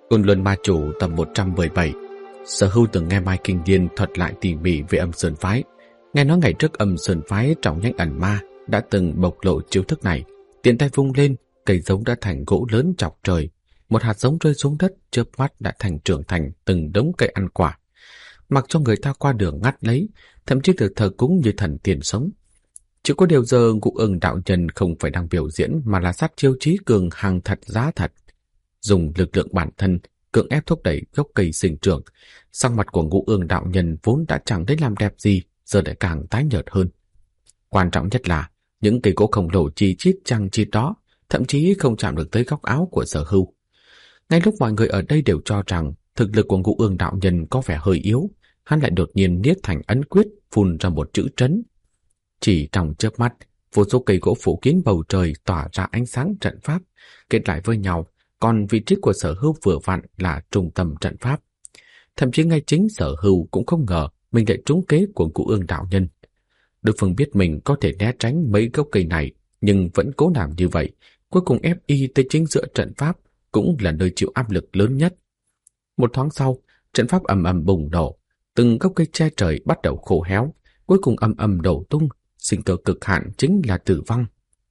Côn Luân Ma Chủ tập 117. Sở Hưu từng nghe Mai Kinh Điên thuật lại tỉ mỉ về Âm Sơn Phái. Nghe nói ngày trước Âm Sơn Phái trọng nhanh ẩn ma đã từng bộc lộ chiêu thức này. Tiện tay vung lên, cây giống đã thành gỗ lớn chọc trời. Một hạt giống rơi xuống đất, chớp mắt đã thành trưởng thành từng đống cây ăn quả. Mặc cho người ta qua đường ngắt lấy, thậm chí được thờ cúng như thần tiền sống. Chỉ có điều giờ Ngũ Ưng đạo nhân không phải đang biểu diễn mà là sát chiêu trí cường hàng thật giá thật. Dùng lực lượng bản thân cưỡng ép thúc đẩy gốc cây sinh trưởng. Sắc mặt của Ngũ Ưng đạo nhân vốn đã chẳng thấy làm đẹp gì, giờ lại càng tái nhợt hơn. Quan trọng nhất là những cây gỗ khổng lồ chi chít chằng chịt đó thậm chí không chạm được tới góc áo của Sở Hưu. Ngay lúc mọi người ở đây đều cho rằng thực lực của Ngũ Ưng đạo nhân có vẻ hơi yếu, hắn lại đột nhiên niết thành ấn quyết, phun ra một chữ trấn. Chỉ trong chớp mắt, vô số cây gỗ phủ kín bầu trời tỏa ra ánh sáng trận pháp, kết lại với nhau. Còn vị trí của Sở Hưu vừa vặn là trung tâm trận pháp. Thậm chí ngay chính Sở Hưu cũng không ngờ mình lại trúng kế của Ngũ Ưng đạo nhân. Đối phương biết mình có thể né tránh mấy gốc cây này, nhưng vẫn cố làm như vậy, cuối cùng ép y tới chính giữa trận pháp, cũng là nơi chịu áp lực lớn nhất. Một thoáng sau, trận pháp ầm ầm bùng nổ, từng gốc cây che trời bắt đầu khô héo, cuối cùng ầm ầm đổ tung, sinh cơ cực hạn chính là tử vong.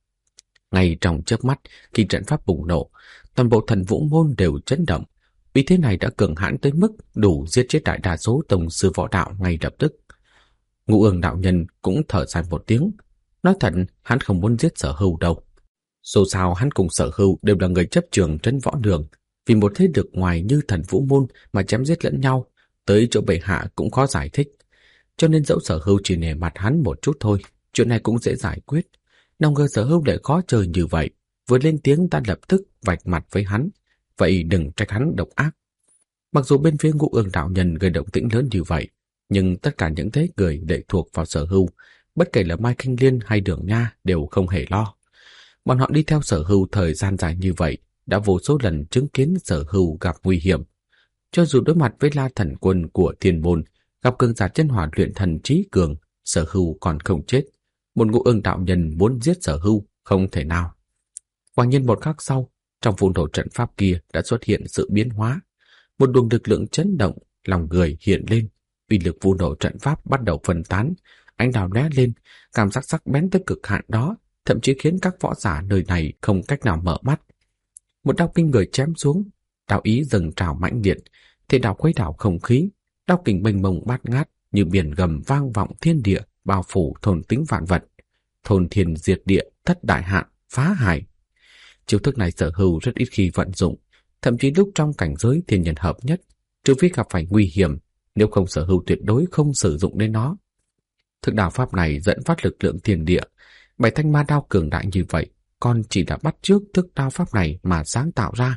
Ngay trong chớp mắt, khi trận pháp bùng nổ, toàn bộ Thần Vũ môn đều chấn động. Uy thế này đã cường hãn tới mức đủ giết chết đại đa số tông sư võ đạo ngay lập tức. Ngũ Ưng đạo nhân cũng thở dài một tiếng. Nói thật, hắn không muốn giết Sở Hưu đâu. Dù sao hắn cùng Sở Hưu đều là người chấp trường trấn võ đường, vì một thế lực ngoài như Thần Vũ môn mà chém giết lẫn nhau, tới chỗ bệ hạ cũng khó giải thích. Cho nên dẫu Sở Hưu chỉ nể mặt hắn một chút thôi, chuyện này cũng dễ giải quyết. Nào ngờ Sở Hưu lại khó chơi như vậy, vừa lên tiếng ta lập tức vạch mặt với hắn, vậy đừng trách hắn độc ác. Mặc dù bên phía Ngũ Ưng đạo nhân gây động tĩnh lớn như vậy, nhưng tất cả những thế người lệ thuộc vào Sở Hưu, bất kể là Mai Kinh Liên hay Đường Nha đều không hề lo. Bọn họ đi theo Sở Hưu thời gian dài như vậy, đã vô số lần chứng kiến Sở Hưu gặp nguy hiểm. Cho dù đối mặt với La Thần Quân của Thiên Môn, gặp cường giả chân hỏa luyện thần trí cường, Sở Hưu còn không chết. Một Ngũ Ưng đạo nhân muốn giết Sở Hưu không thể nào. Quả nhiên một khắc sau, trong vụ nổ trận pháp kia đã xuất hiện sự biến hóa. Một luồng lực lượng chấn động, lòng người hiện lên. Uy lực vụ nổ trận pháp bắt đầu phân tán, ánh đào lóe lên, cảm giác sắc bén tới cực hạn đó, thậm chí khiến các võ giả nơi này không cách nào mở mắt. Một đao kinh người chém xuống, đao ý dâng trào mãnh liệt, thế đao khuấy đảo không khí, đao kình mênh mông bát ngát như biển gầm vang vọng thiên địa, bao phủ thôn tính vạn vật, thôn thiên diệt địa, thất đại hạn, phá hải. Chiêu thức này Sở Hưu rất ít khi vận dụng, thậm chí lúc trong cảnh giới thiên nhân hợp nhất, trừ phi gặp phải nguy hiểm, nếu không Sở Hưu tuyệt đối không sử dụng đến nó. Thức đao pháp này dẫn phát lực lượng thiên địa, 7 thanh ma đao cường đại như vậy, còn chỉ đã bắt chước thức đao pháp này mà sáng tạo ra.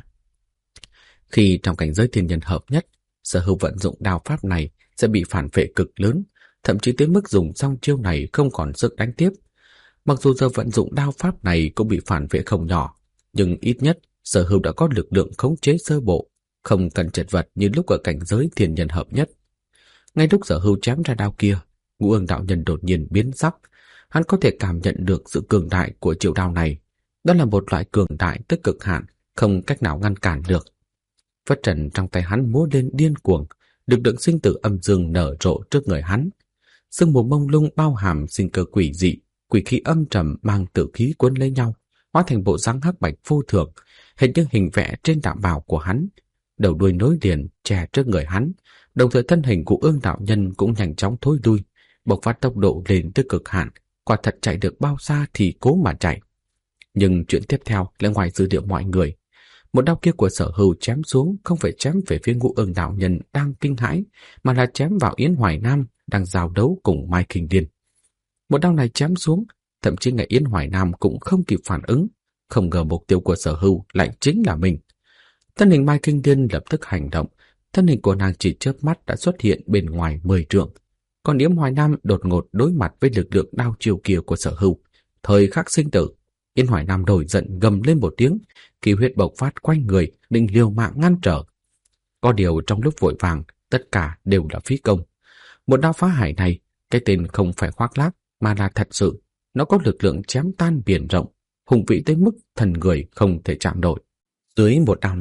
Khi trong cảnh giới thiên nhân hợp nhất, Sở Hưu vận dụng đao pháp này sẽ bị phản vệ cực lớn, thậm chí tới mức dùng xong chiêu này không còn sức đánh tiếp. Mặc dù giờ vận dụng đao pháp này cũng bị phản vệ không nhỏ, nhưng ít nhất Sở Hưu đã có lực lượng khống chế sơ bộ, không cần chật vật như lúc ở cảnh giới thiên nhân hợp nhất. Ngay lúc Sở Hưu chém ra đao kia, Ngũ Ưng đạo nhân đột nhiên biến sắc. Hắn có thể cảm nhận được sự cường đại của chiêu đao này. Đó là một loại cường đại tới cực hạn, không cách nào ngăn cản được. Phất trần trong tay hắn múa lên điên cuồng, lực lượng sinh tử âm dương nở rộ trước người hắn. Sương mù mông lung bao hàm sinh cơ quỷ dị, quỷ khí âm trầm mang tử khí cuốn lấy nhau, hóa thành bộ dáng hắc bạch vô thường, hình như hình vẽ trên đạo bào của hắn. Đầu đuôi nối liền che trước người hắn, đồng thời thân hình của Ưng đạo nhân cũng nhanh chóng thối lui, bộc phát tốc độ lên tới cực hạn, quả thật chạy được bao xa thì cố mà chạy. Nhưng chuyện tiếp theo lại ngoài dự liệu mọi người. Một đao kia của Sở Hưu chém xuống không phải chém về phía Ngũ Ưng đạo nhân đang kinh hãi, mà là chém vào Yến Hoài Nam đang giao đấu cùng Mai Kinh Điên. Một đao này chém xuống, thậm chí ngay Yến Hoài Nam cũng không kịp phản ứng, không ngờ mục tiêu của Sở Hưu lại chính là mình. Thân hình Mai Kinh Điên lập tức hành động, thân hình của nàng chỉ chớp mắt đã xuất hiện bên ngoài 10 trượng. Còn Yến Hoài Nam đột ngột đối mặt với lực lượng đao chiêu kia của Sở Hưu. Thời khắc sinh tử, Yến Hoài Nam nổi giận gầm lên một tiếng, khí huyết bộc phát quanh người, định liều mạng ngăn trở. Có điều trong lúc vội vàng, tất cả đều là phí công. Một đao phá hải này, cái tên không phải khoác lác mà là thật sự, nó có lực lượng chém tan biển rộng, hùng vĩ tới mức thần người không thể chạm nổi. Dưới một đao này,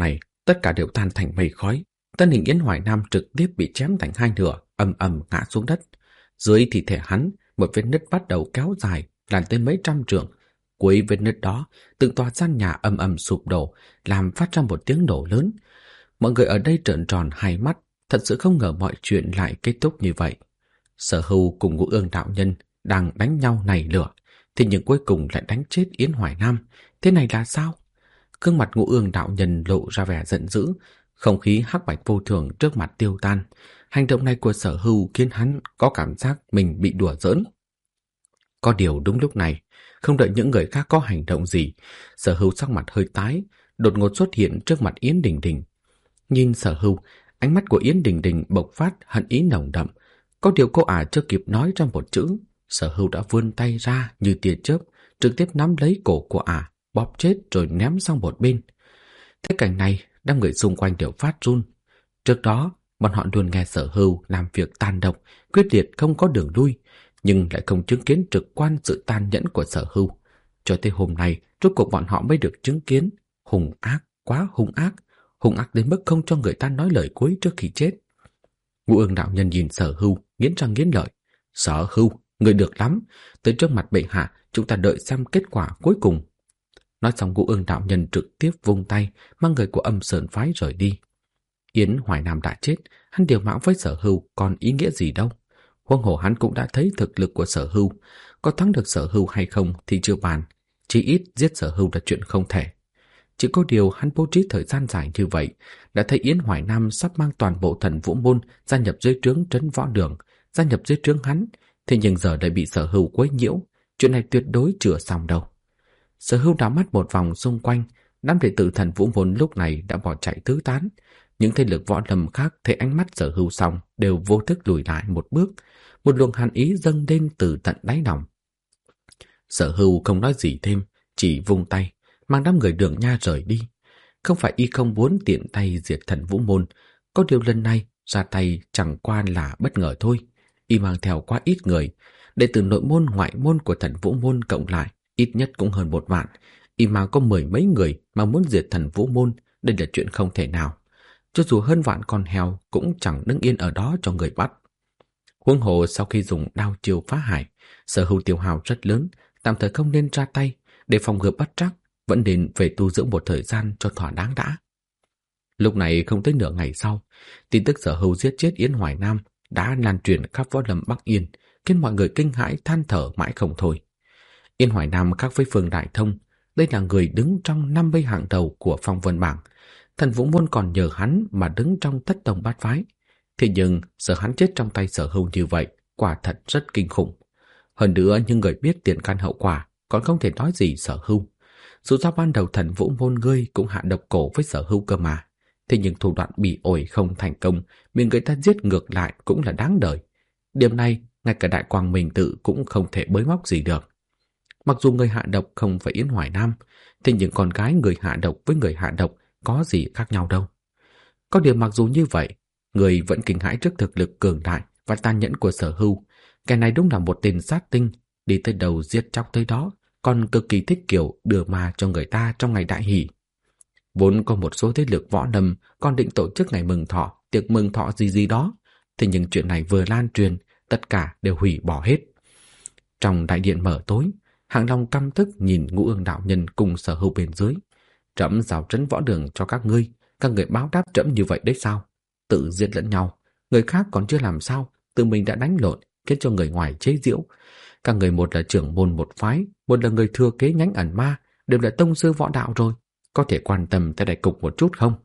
Tất cả đều tan thành mây khói. Thân hình Yến Hoài Nam trực tiếp bị chém thành hai nửa, ầm ầm ngã xuống đất. Dưới thi thể hắn, một vết nứt bắt đầu kéo dài, lan tới mấy trăm trượng. Cuối vết nứt đó, từng tòa gian nhà ầm ầm sụp đổ, làm phát ra một tiếng nổ lớn. Mọi người ở đây trợn tròn hai mắt, thật sự không ngờ mọi chuyện lại kết thúc như vậy. Sở Hưu cùng Ngũ Ương đạo nhân đang đánh nhau nảy lửa, thì nhưng cuối cùng lại đánh chết Yến Hoài Nam. Thế này là sao? Gương mặt Ngũ Ương đạo nhân lộ ra vẻ giận dữ, không khí hắc bạch vô thường trước mặt tiêu tan. Hành động này của Sở Hưu khiến hắn có cảm giác mình bị đùa giỡn. Có điều đúng lúc này, không đợi những người khác có hành động gì, Sở Hưu sắc mặt hơi tái, đột ngột xuất hiện trước mặt Yến Đình Đình. Nhìn Sở Hưu, ánh mắt của Yến Đình Đình bộc phát hận ý nồng đậm. Có điều cô chưa kịp nói ra một chữ, Sở Hưu đã vươn tay ra như tia chớp, trực tiếp nắm lấy cổ của bóp chết rồi ném sang một bên. Thế cảnh này, đám người xung quanh đều phát run. Trước đó, bọn họ luôn nghe Sở Hưu làm việc tàn độc, quyết liệt không có đường lui, nhưng lại không chứng kiến trực quan sự tàn nhẫn của Sở Hưu. Cho tới hôm nay, rốt cuộc bọn họ mới được chứng kiến hung ác, quá hung ác đến mức không cho người ta nói lời cuối trước khi chết. Ngũ Ương đạo nhân nhìn Sở Hưu, nghiến răng nghiến lợi. Sở Hưu, người được lắm, tới trước mặt bệ hạ, chúng ta đợi xem kết quả cuối cùng. Nói xong, Ngũ Ương đạo nhân trực tiếp vung tay, mang người của Âm Sơn phái rời đi. Yến Hoài Nam đã chết, hắn điều mạo với Sở Hưu còn ý nghĩa gì đâu. Huống hồ hắn cũng đã thấy thực lực của Sở Hưu, có thắng được Sở Hưu hay không thì chưa bàn, chỉ ít giết Sở Hưu là chuyện không thể. Chỉ có điều hắn bố trí thời gian dài như vậy, đã thấy Yến Hoài Nam sắp mang toàn bộ Thần Vũ môn gia nhập dưới trướng Trấn Võ Đường, gia nhập dưới trướng hắn, thế nhưng giờ lại bị Sở Hưu quấy nhiễu, chuyện này tuyệt đối chưa xong đâu. Sở Hưu đảo mắt một vòng xung quanh, đám đệ tử Thần Vũ môn lúc này đã bỏ chạy tứ tán. Những thế lực võ lâm khác thấy ánh mắt Sở Hưu xong đều vô thức lùi lại một bước, một luồng hàn ý dâng lên từ tận đáy lòng. Sở Hưu không nói gì thêm, chỉ vung tay, mang đám người Đường Nha rời đi. Không phải y không muốn tiện tay diệt Thần Vũ môn, có điều lần này ra tay chẳng qua là bất ngờ thôi. Y mang theo quá ít người, đệ tử nội môn ngoại môn của Thần Vũ môn cộng lại ít nhất cũng hơn 1 vạn. Y mang có 10 mấy người mà muốn diệt Thần Vũ môn, đây là chuyện không thể nào. Cho dù hơn vạn con heo cũng chẳng đứng yên ở đó cho người bắt. Huống hồ sau khi dùng đao chiêu phá hải, Sở Hưu tiêu hao rất lớn, tạm thời không nên ra tay, để phòng ngừa bất trắc, vẫn nên về tu dưỡng một thời gian cho thỏa đáng đã. Lúc này không tới nửa ngày sau, tin tức Sở Hưu giết chết Yến Hoài Nam đã lan truyền khắp võ lâm Bắc Yên, khiến mọi người kinh hãi than thở mãi không thôi. Yến Hoài Nam khác với Phương Đại Thông, đây là người đứng trong 50 hạng đầu của phong vân bảng. Thần Vũ môn còn nhờ hắn mà đứng trong thất tông bát phái. Thế nhưng sợ hắn chết trong tay Sở Hưu như vậy, quả thật rất kinh khủng. Hơn nữa, những người biết tiền căn hậu quả còn không thể nói gì Sở Hưu. Dù sao ban đầu Thần Vũ môn ngươi cũng hạ độc cổ với Sở Hưu cơ mà. Thế nhưng thủ đoạn bị ổi không thành công, bị người ta giết ngược lại cũng là đáng đời. Điểm này, ngay cả Đại Quang Minh Tự cũng không thể bới móc gì được. Mặc dù người hạ độc không phải Yến Hoài Nam, thế nhưng con gái người hạ độc với người hạ độc có gì khác nhau đâu. Có điều mặc dù như vậy, người vẫn kinh hãi trước thực lực cường đại và tàn nhẫn của Sở Hưu. Kẻ này đúng là một tên sát tinh, đi tới đầu giết chóc tới đó, còn cực kỳ thích kiểu đưa ma cho người ta trong ngày đại hỷ. Vốn có một số thế lực võ lâm còn định tổ chức ngày mừng thọ, tiệc mừng thọ gì đó, thế nhưng chuyện này vừa lan truyền, tất cả đều hủy bỏ hết. Trong đại điện mở tối, Hạng Long căm tức nhìn Ngũ Ương đạo nhân cùng Sở Hưu bên dưới. Trẫm giao Trấn Võ Đường cho các ngươi báo đáp trẫm như vậy đấy sao? Tự giết lẫn nhau, người khác còn chưa làm sao, tự mình đã đánh lộn, khiến cho người ngoài chế giễu. Các người một là trưởng môn một phái, một là người thừa kế nhánh ẩn ma, đều là tông sư võ đạo rồi, có thể quan tâm tới đại cục một chút không?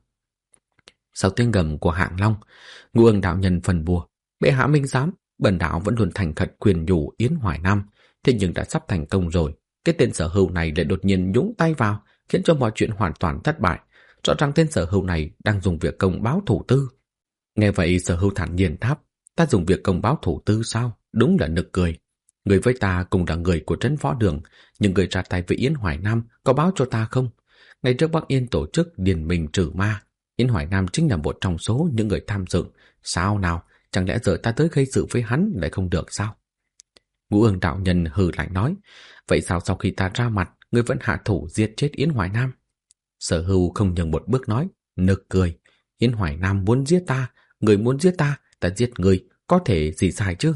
Sau tiếng gầm của Hạng Long, Ngũ Ương đạo nhân phần bùa, bệ hạ minh giám, bần đạo vẫn luôn thành khẩn khuyên nhủ Yến Hoài Nam, thế nhưng đã sắp thành công rồi, cái tên Sở Hưu này lại đột nhiên nhúng tay vào, khiến cho mọi chuyện hoàn toàn thất bại. Rõ ràng tên Sở Hưu này đang dùng việc công báo thủ tư. Nghe vậy Sở Hưu thản nhiên đáp, ta dùng việc công báo thủ tư sao? Đúng là nực cười. Người với ta cùng là người của Trấn Võ Đường, nhưng người ra tay với Yến Hoài Nam có báo cho ta không? Ngày trước Bắc Yên tổ chức điền mình trừ ma, Yến Hoài Nam chính là một trong số những người tham dự. Sao nào? Chẳng lẽ giờ ta tới gây sự với hắn lại không được sao? Ngũ Ương đạo nhân hừ lạnh nói, vậy sao sau khi ta ra mặt, ngươi vẫn hạ thủ giết chết Yến Hoài Nam? Sở Hưu không nhường một bước nói, Nực cười, Yến Hoài Nam muốn giết ta, người muốn giết ta, ta giết người, có thể gì sai chứ?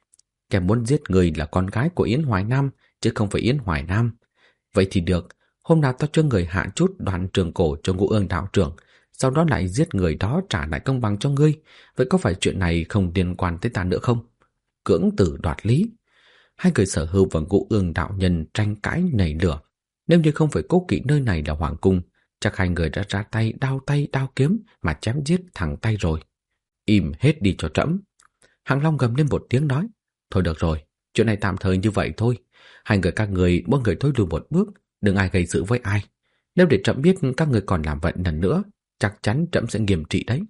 Kẻ muốn giết người là con gái của Yến Hoài Nam, chứ không phải Yến Hoài Nam. Vậy thì được, hôm nào ta cho người hạ chút đoạn trường cổ cho Ngũ Ương đạo trưởng, sau đó lại giết người đó trả lại công bằng cho ngươi. Vậy có phải chuyện này không liên quan tới ta nữa không? Cưỡng tử đoạt lý. Hai người Sở Hưu và Ngũ Ương đạo nhân tranh cãi nảy lửa. Nếu như không phải cố kỵ nơi này là hoàng cung, chắc hai người đã ra tay đao kiếm mà chém giết thẳng tay rồi. Im hết đi cho trẫm. Hạng Long gầm lên một tiếng nói, thôi được rồi, chuyện này tạm thời như vậy thôi. Hai người các người mỗi người thôi lùi một bước, đừng ai gây sự với ai. Nếu để trẫm biết các người còn làm vậy lần nữa, chắc chắn trẫm sẽ nghiêm trị đấy.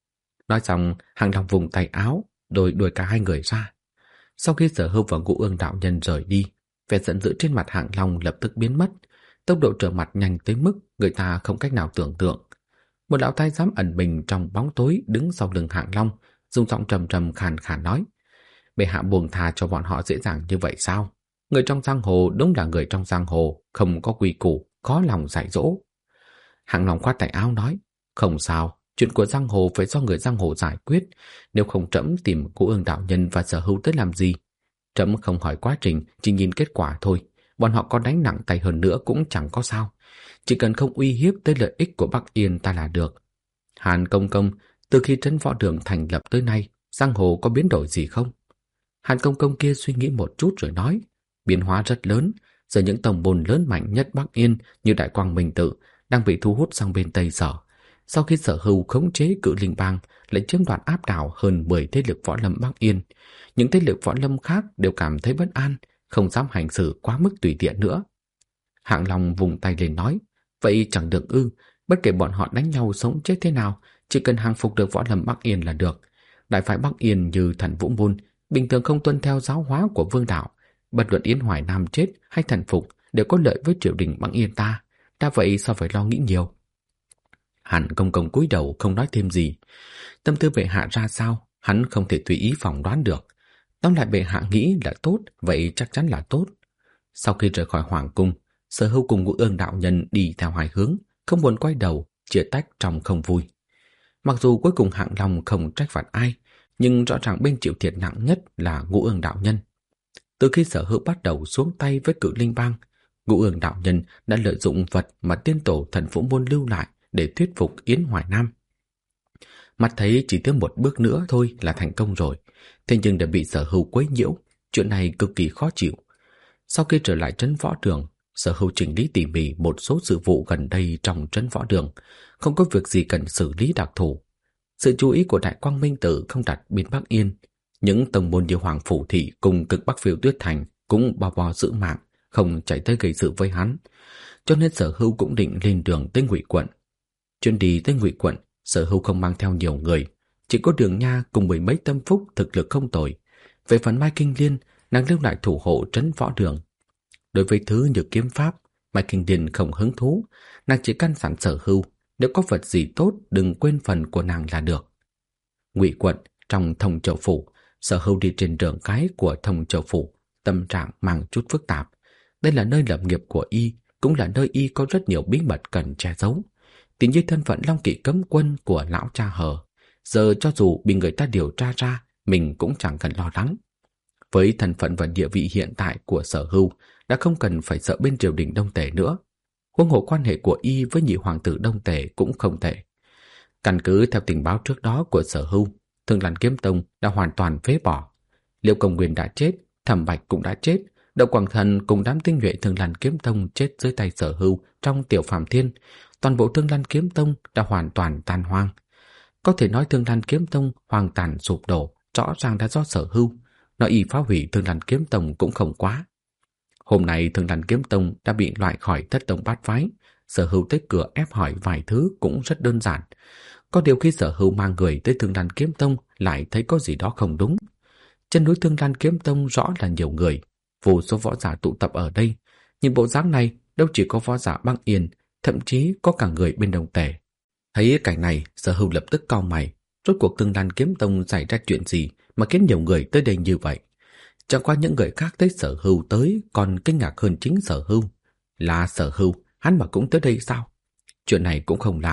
Nói xong, Hạng Long vùng tay áo, rồi đuổi cả hai người ra. Sau khi Sở Hưu và Ngũ Ương đạo nhân rời đi, vẻ giận dữ trên mặt Hạng Long lập tức biến mất. Tốc độ trở mặt nhanh tới mức người ta không cách nào tưởng tượng. Một lão thái giám ẩn mình trong bóng tối đứng sau lưng Hạng Long, dùng giọng trầm trầm khàn khàn nói: bệ hạ buông tha cho bọn họ dễ dàng như vậy sao? Người trong giang hồ đúng là người trong giang hồ, không có quy củ, khó lòng dạy dỗ. Hạng Long khoát tay áo nói: không sao, chuyện của giang hồ phải do người giang hồ giải quyết, nếu không trẫm tìm Ngũ Ương đạo nhân và Sở Hưu tới làm gì? Trẫm không hỏi quá trình, chỉ nhìn kết quả thôi. Bọn họ có đánh nặng tay hơn nữa cũng chẳng có sao, chỉ cần không uy hiếp tới lợi ích của Bắc Yên ta là được. Hàn Công Công, từ khi trấn võ đường thành lập tới nay, giang hồ có biến đổi gì không? Hàn Công Công kia suy nghĩ một chút rồi nói: biến hóa rất lớn. Giờ những tông môn lớn mạnh nhất Bắc Yên như Đại Quang Minh Tự đang bị thu hút sang bên Tây Sở. Sau khi Sở Hưu khống chế Cự Linh Bang, lại chiếm đoạt áp đảo hơn 10 thế lực võ lâm Bắc Yên, những thế lực võ lâm khác đều cảm thấy bất an, không dám hành xử quá mức tùy tiện nữa. Hạng Long vùng tay lên nói: vậy chẳng được ư? Bất kể bọn họ đánh nhau sống chết thế nào, chỉ cần hàng phục được võ lâm Bắc Yên là được. Đại phái Bắc Yên như Thần Vũ Môn bình thường không tuân theo giáo hóa của vương đạo, bất luận Yến Hoài Nam chết hay thần phục đều có lợi với triều đình Bắc Yên ta. Đã vậy sao phải lo nghĩ nhiều? Hàn Công Công cúi đầu không nói thêm gì. Tâm tư bệ hạ ra sao, hắn không thể tùy ý phỏng đoán được. Tóm lại bệ hạ nghĩ là tốt, vậy chắc chắn là tốt. Sau khi rời khỏi hoàng cung, Sở Hưu cùng Ngũ Ương đạo nhân đi theo hai hướng, không buồn quay đầu, chia tách trong không vui. Mặc dù cuối cùng Hạng Long không trách phạt ai, nhưng rõ ràng bên chịu thiệt nặng nhất là Ngũ Ương đạo nhân. Từ khi Sở Hưu bắt đầu xuống tay với Cự Linh Bang, Ngũ Ương đạo nhân đã lợi dụng vật mà tiên tổ Thần Vũ Môn lưu lại để thuyết phục Yến Hoài Nam. Mắt thấy chỉ thêm một bước nữa thôi là thành công rồi, thế nhưng đã bị Sở Hưu quấy nhiễu, chuyện này cực kỳ khó chịu. Sau khi trở lại trấn võ đường, Sở Hưu chỉnh lý tỉ mỉ một số sự vụ gần đây trong trấn võ đường, không có việc gì cần xử lý đặc thù. Sự chú ý của Đại Quang Minh Tự không đặt bên Bắc Yên, những tông môn như Hoàng Phủ Thị cùng Cực Bắc Phiêu Tuyết Thành cũng bao bò giữ mạng, không chạy tới gây sự với hắn, cho nên Sở Hưu cũng định lên đường tới Ngụy quận. Chuyến đi tới Ngụy quận, Sở Hưu không mang theo nhiều người, chỉ có Đường Nha cùng mười mấy tâm phúc thực lực không tồi. Về phần Mai Kinh Liên, nàng lưu lại thủ hộ trấn võ đường. Đối với thứ như kiếm pháp, Mai Kinh Liên không hứng thú, nàng chỉ căn dặn Sở Hưu nếu có vật gì tốt đừng quên phần của nàng là được. Ngụy quận trong Thông Châu phủ, Sở Hưu đi trên đường cái của Thông Châu phủ, tâm trạng mang chút phức tạp. Đây là nơi lập nghiệp của y, cũng là nơi y có rất nhiều bí mật cần che giấu. Tỉ như thân phận Long Kỵ cấm quân của lão cha Hờ, giờ cho dù bị người ta điều tra ra, mình cũng chẳng cần lo lắng. Với thân phận và địa vị hiện tại của Sở Hưu, đã không cần phải sợ bên triều đình Đông Tề nữa. Huống hồ quan hệ của y với nhị hoàng tử Đông Tề cũng không tệ. Căn cứ theo tình báo trước đó của Sở Hưu, Thương Lan Kiếm Tông đã hoàn toàn phế bỏ. Liêu Công Nguyên đã chết, Thẩm Bạch cũng đã chết, Đậu Quảng Thần cùng đám tinh nhuệ Thương Lan Kiếm Tông chết dưới tay Sở Hưu trong Tiểu Phàm Thiên. Toàn bộ Thương Lan Kiếm Tông đã hoàn toàn tan hoang. Có thể nói Thương Lan Kiếm Tông hoang tàn sụp đổ, rõ ràng đã do Sở Hưu. Nói y phá hủy Thương Lan Kiếm Tông cũng không quá. Hôm nay Thương Lan Kiếm Tông đã bị loại khỏi thất tông bát phái. Sở Hưu tới cửa ép hỏi vài thứ cũng rất đơn giản. Có điều khi Sở Hưu mang người tới Thương Lan Kiếm Tông lại thấy có gì đó không đúng. Chân núi Thương Lan Kiếm Tông rõ là nhiều người, vô số võ giả tụ tập ở đây. Nhưng bộ dáng này đâu chỉ có võ giả Bắc Yên, thậm chí có cả người bên Đông Tề. Thấy cảnh này, Sở Hưu lập tức cau mày. Rốt cuộc Thương Lan Kiếm Tông xảy ra chuyện gì mà khiến nhiều người tới đây như vậy? Chẳng qua những người khác thấy Sở Hưu tới còn kinh ngạc hơn chính Sở Hưu. Là Sở Hưu, hắn mà cũng tới đây sao? Chuyện này cũng không lạ,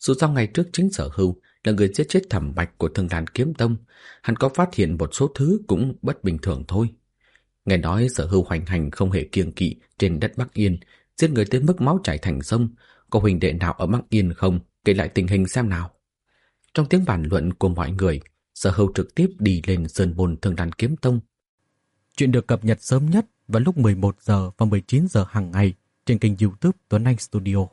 Dù sao ngày trước chính Sở Hưu là người giết chết Thẩm Bạch của Thương Đàn Kiếm Tông, hắn có phát hiện một số thứ cũng bất bình thường thôi. Nghe nói Sở Hưu hoành hành không hề kiêng kỵ trên đất Bắc Yên, giết người tới mức máu chảy thành sông. Có huynh đệ nào ở Bắc Yên không? Kể lại tình hình xem nào. Trong tiếng bàn luận của mọi người, Sở Hưu trực tiếp đi lên sơn môn Thương Đàn Kiếm Tông. Chuyện được cập nhật sớm nhất vào lúc 11 giờ và 19 giờ hàng ngày trên kênh YouTube Tuấn Anh Studio.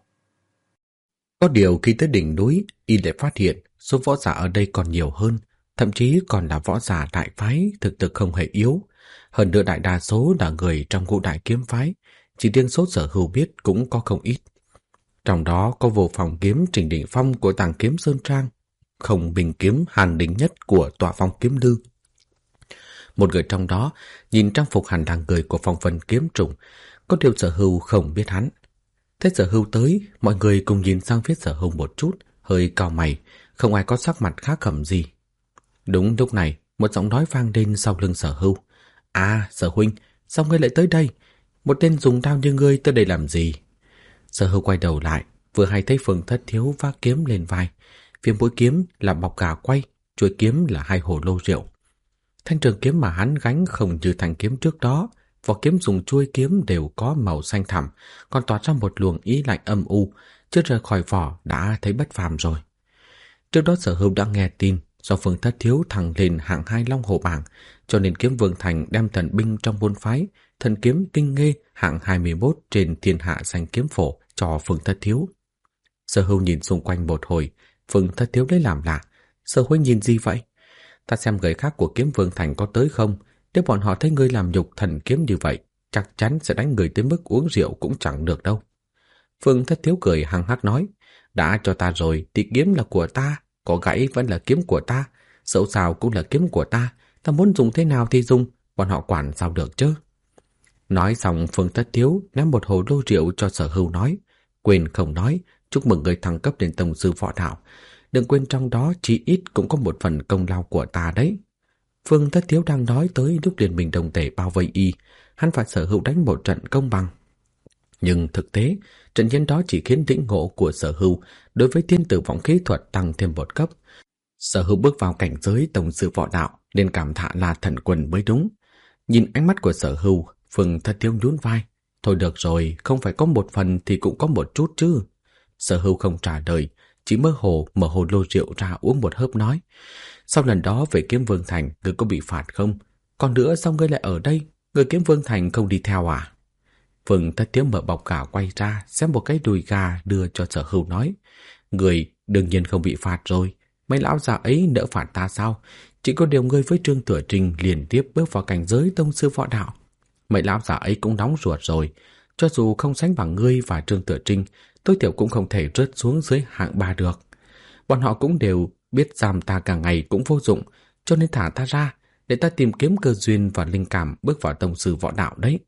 Có điều khi tới đỉnh núi, y lại phát hiện số võ giả ở đây còn nhiều hơn, thậm chí còn là võ giả đại phái thực lực không hề yếu. Hơn nữa đại đa số là người trong ngũ đại kiếm phái, chỉ riêng số Sở Hưu biết cũng có không ít. Trong đó có Vô Phòng kiếm Trình Đỉnh Phong của Tàng Kiếm Sơn Trang, Không Bình kiếm Hàn Đỉnh Nhất của Tọa Phong Kiếm Lư. Một người trong đó nhìn trang phục hẳn là người của Phong Vân Kiếm Trùng, có điều Sở Hưu không biết hắn. Thấy Sở Hưu tới, mọi người cùng nhìn sang phía Sở Hưu một chút, hơi cau mày, không ai có sắc mặt khác khẩm gì. Đúng lúc này, một giọng nói vang lên sau lưng Sở Hưu. À, Sở huynh, sao ngươi lại tới đây? Một tên dùng đao như ngươi tới đây làm gì? Sở Hưu quay đầu lại, vừa hay thấy Phương Thất Thiếu vác kiếm lên vai. Phía mũi kiếm là bọc gà quay, chuôi kiếm là 2 hồ lô rượu. Thanh trường kiếm mà hắn gánh không như thanh kiếm trước đó, vỏ kiếm dùng chuôi kiếm đều có màu xanh thẳm, còn tỏa ra một luồng ý lạnh âm u, chưa rời khỏi vỏ đã thấy bất phàm rồi. Trước đó Sở Hưu đã nghe tin do Phương Thất Thiếu thăng lên hạng 2 Long Hồ bảng, cho nên Kiếm Vương Thành đem thần binh trong môn phái, thần kiếm Kinh Nghê hạng 21 trên Thiên Hạ Danh Kiếm Phổ cho Phương Thất Thiếu. Sở Hưu nhìn xung quanh một hồi, Phương Thất Thiếu lấy làm lạ. Sở huynh nhìn gì vậy? Ta xem người khác của Kiếm Vương Thành có tới không? Nếu bọn họ thấy ngươi làm nhục thần kiếm như vậy, chắc chắn sẽ đánh người tới mức uống rượu cũng chẳng được đâu. Phương Thất Thiếu cười hăng hắc nói, đã cho ta rồi thì kiếm là của ta, có gãy vẫn là kiếm của ta, dẫu sao cũng là kiếm của ta, ta muốn dùng thế nào thì dùng, bọn họ quản sao được chứ. Nói xong Phương Thất Thiếu ném một hồ lô rượu cho Sở Hưu nói, quên không nói, chúc mừng người thăng cấp đến tông sư võ đạo, đừng quên trong đó chỉ ít cũng có một phần công lao của ta đấy. Phương Thất Thiếu đang nói tới lúc Liên Minh Đồng Tể bao vây y, hắn phải Sở Hưu đánh một trận công bằng. Nhưng thực tế, trận chiến đó chỉ khiến lĩnh ngộ của Sở Hưu đối với thiên tử vọng khí thuật tăng thêm một cấp. Sở Hưu bước vào cảnh giới tông sư võ đạo nên cảm thạ là thần quân mới đúng. Nhìn ánh mắt của Sở Hưu, Phương Thất Thiếu nhún vai, thôi được rồi, không phải có một phần thì cũng có một chút chứ. Sở Hưu không trả lời, chỉ mơ hồ mở hồ lô rượu ra uống một hớp nói, sau lần đó về Kiếm Vương Thành ngươi có bị phạt không? Còn nữa sao ngươi lại ở đây? Người Kiếm Vương Thành không đi theo à? Phương Thất Thiếu mở bọc gà quay ra, xem một cái đùi gà đưa cho Sở Hưu nói, người đương nhiên không bị phạt rồi, mấy lão già ấy nỡ phạt ta sao? Chỉ có điều ngươi với Trương Thừa Trinh liên tiếp bước vào cảnh giới tông sư võ đạo. Mấy lão già ấy cũng nóng ruột rồi, cho dù không sánh bằng ngươi và Trương Thừa Trinh, tối thiểu cũng không thể rớt xuống dưới hạng 3 được. Bọn họ cũng đều biết giam ta cả ngày cũng vô dụng, cho nên thả ta ra, để ta tìm kiếm cơ duyên và linh cảm bước vào tông sư võ đạo đấy.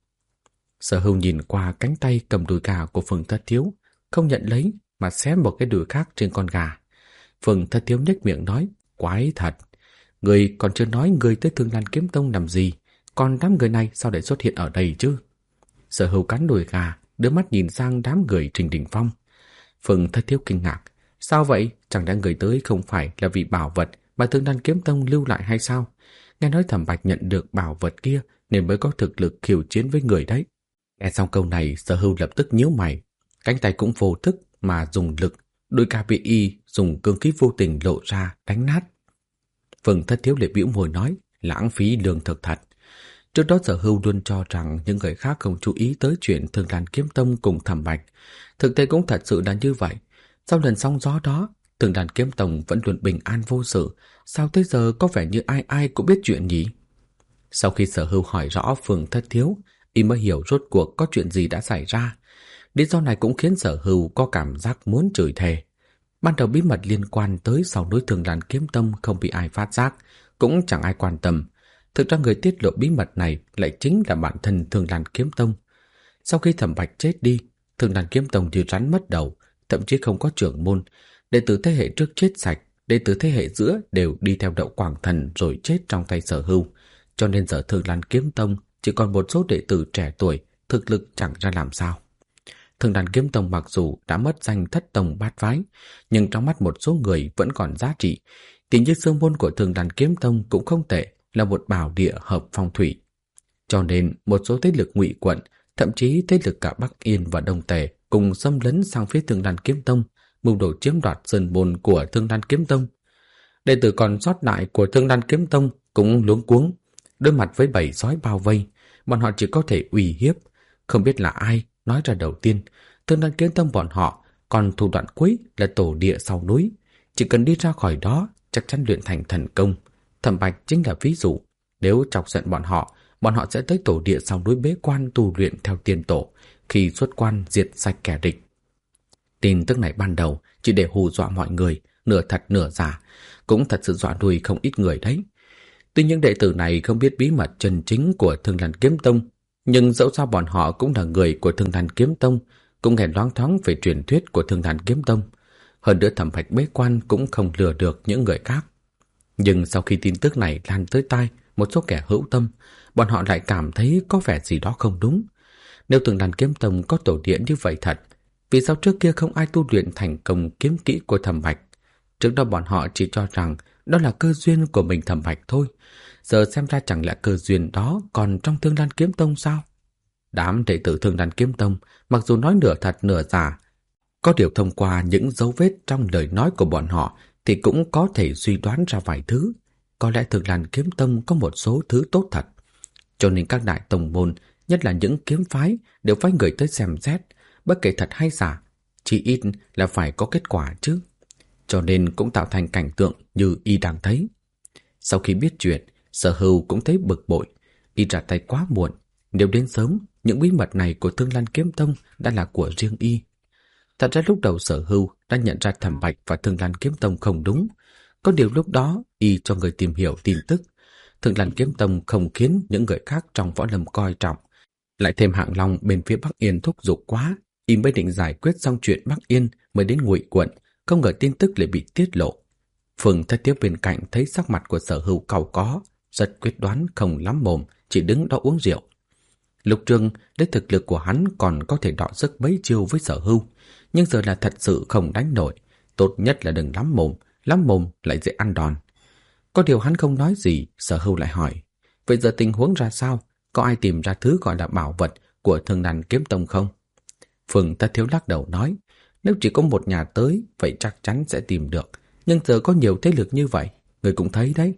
Sở Hưu nhìn qua cánh tay cầm đùi gà của Phương Thất Thiếu, không nhận lấy mà xé một cái đùi khác trên con gà. Phương Thất Thiếu nhếch miệng nói, quái thật, người còn chưa nói người tới Thương Lan Kiếm Tông làm gì, còn đám người này sao lại xuất hiện ở đây chứ? Sở Hưu cắn đùi gà, đưa mắt nhìn sang đám người Trình Đỉnh Phong. Phương Thất Thiếu kinh ngạc, sao vậy? Chẳng lẽ người tới không phải là vị bảo vật mà Thương Lan Kiếm Tông lưu lại hay sao? Nghe nói Thẩm Bạch nhận được bảo vật kia nên mới có thực lực khiêu chiến với người đấy. Nghe xong câu này, Sở Hưu lập tức nhíu mày, cánh tay cũng vô thức mà dùng lực, đôi ca bị y dùng cương khí vô tình lộ ra đánh nát. Phương Thất Thiếu lại bĩu môi nói, lãng phí lương thực thật. Trước đó Sở Hưu luôn cho rằng những người khác không chú ý tới chuyện Thương Lan Kiếm Tông cùng Thẩm Bạch. Thực tế cũng thật sự là như vậy. Sau lần sóng gió đó, Thương Lan Kiếm Tông vẫn luôn bình an vô sự. Sao tới giờ có vẻ như ai ai cũng biết chuyện nhỉ? Sau khi Sở Hưu hỏi rõ Phương Thất Thiếu, y mới hiểu rốt cuộc có chuyện gì đã xảy ra. Lý do này cũng khiến Sở Hưu có cảm giác muốn chửi thề. Ban đầu bí mật liên quan tới sau núi Thương Lan Kiếm Tông không bị ai phát giác, cũng chẳng ai quan tâm. Thực ra người tiết lộ bí mật này lại chính là bản thân Thương Lan Kiếm Tông. Sau khi Thẩm Bạch chết đi, Thương Lan Kiếm Tông như rắn mất đầu, thậm chí không có trưởng môn. Đệ tử thế hệ trước chết sạch, đệ tử thế hệ giữa đều đi theo Đậu Quảng Thần rồi chết trong tay Sở Hưu. Cho nên giờ Thương Lan Kiếm Tông chỉ còn một số đệ tử trẻ tuổi, thực lực chẳng ra làm sao. Thương Đàn Kiếm Tông mặc dù đã mất danh thất tông bát phái, nhưng trong mắt một số người vẫn còn giá trị. Tỷ như sư môn của Thương Đàn Kiếm Tông cũng không tệ, là một bảo địa hợp phong thủy. Cho nên một số thế lực Ngụy quận, thậm chí thế lực cả Bắc Yên và Đông Tề cùng xâm lấn sang phía Thương Đàn Kiếm Tông, mưu đồ chiếm đoạt sơn môn của Thương Đàn Kiếm Tông. Đệ tử còn sót lại của Thương Đàn Kiếm Tông cũng luống cuống, đối mặt với bầy sói bao vây, bọn họ chỉ có thể uy hiếp. Không biết là ai nói ra đầu tiên, Thương Đàn Kiếm Tông bọn họ còn thủ đoạn cuối là tổ địa sau núi. Chỉ cần đi ra khỏi đó, chắc chắn luyện thành thần công. Thẩm Bạch chính là ví dụ. Nếu chọc giận bọn họ sẽ tới tổ địa sau núi bế quan tu luyện theo tiên tổ, khi xuất quan diệt sạch kẻ địch. Tin tức này ban đầu chỉ để hù dọa mọi người, nửa thật nửa giả, cũng thật sự dọa đuôi không ít người đấy. Tuy những đệ tử này không biết bí mật chân chính của Thương Đàn Kiếm Tông, nhưng dẫu sao bọn họ cũng là người của Thương Đàn Kiếm Tông, cũng nghe loáng thoáng về truyền thuyết của Thương Đàn Kiếm Tông. Hơn nữa Thẩm Bạch bế quan cũng không lừa được những người khác. Nhưng sau khi tin tức này lan tới tai một số kẻ hữu tâm, bọn họ lại cảm thấy có vẻ gì đó không đúng. Nếu Thương Đàn Kiếm Tông có tổ địa như vậy thật, vì sao trước kia không ai tu luyện thành công kiếm kỹ của Thẩm Bạch? Trước đó bọn họ chỉ cho rằng đó là cơ duyên của mình Thẩm Bạch thôi. Giờ xem ra chẳng lẽ cơ duyên đó còn trong Thương Đàn Kiếm Tông sao? Đám đệ tử Thương Đàn Kiếm Tông mặc dù nói nửa thật nửa giả, có điều thông qua những dấu vết trong lời nói của bọn họ thì cũng có thể suy đoán ra vài thứ. Có lẽ Thương Đàn Kiếm Tông có một số thứ tốt thật. Cho nên các đại tông môn, nhất là những kiếm phái, đều phái người tới xem xét, bất kể thật hay giả, chỉ ít là phải có kết quả chứ. Cho nên cũng tạo thành cảnh tượng như y đang thấy. Sau khi biết chuyện, Sở Hưu cũng thấy bực bội. Y ra tay quá muộn. Nếu đến sớm, những bí mật này của Thương Đàn Kiếm Tông đã là của riêng y. Thật ra lúc đầu Sở Hưu đã nhận ra Thẩm Bạch và Thương Đàn Kiếm Tông không đúng. Có điều lúc đó, y cho người tìm hiểu tin tức. Thương Đàn Kiếm Tông không khiến những người khác trong võ lâm coi trọng. Lại thêm Hạng Long bên phía Bắc Yên thúc giục quá, y mới định giải quyết xong chuyện Bắc Yên mới đến Ngụy quận, không ngờ tin tức lại bị tiết lộ. Phường Thất Tiếu bên cạnh thấy sắc mặt của Sở Hưu cau có, rất quyết đoán không lắm mồm, chỉ đứng đó uống rượu. Lục Trương lấy thực lực của hắn còn có thể đọ sức mấy chiêu với Sở Hưu, nhưng giờ là thật sự không đánh nổi. Tốt nhất là đừng lắm mồm lại dễ ăn đòn. Có điều hắn không nói gì, Sở Hưu lại hỏi, vậy giờ tình huống ra sao? Có ai tìm ra thứ gọi là bảo vật của Thương Đàn Kiếm Tông không? Phường Thất Thiếu lắc đầu nói, nếu chỉ có một nhà tới, vậy chắc chắn sẽ tìm được. Nhưng giờ có nhiều thế lực như vậy, người cũng thấy đấy.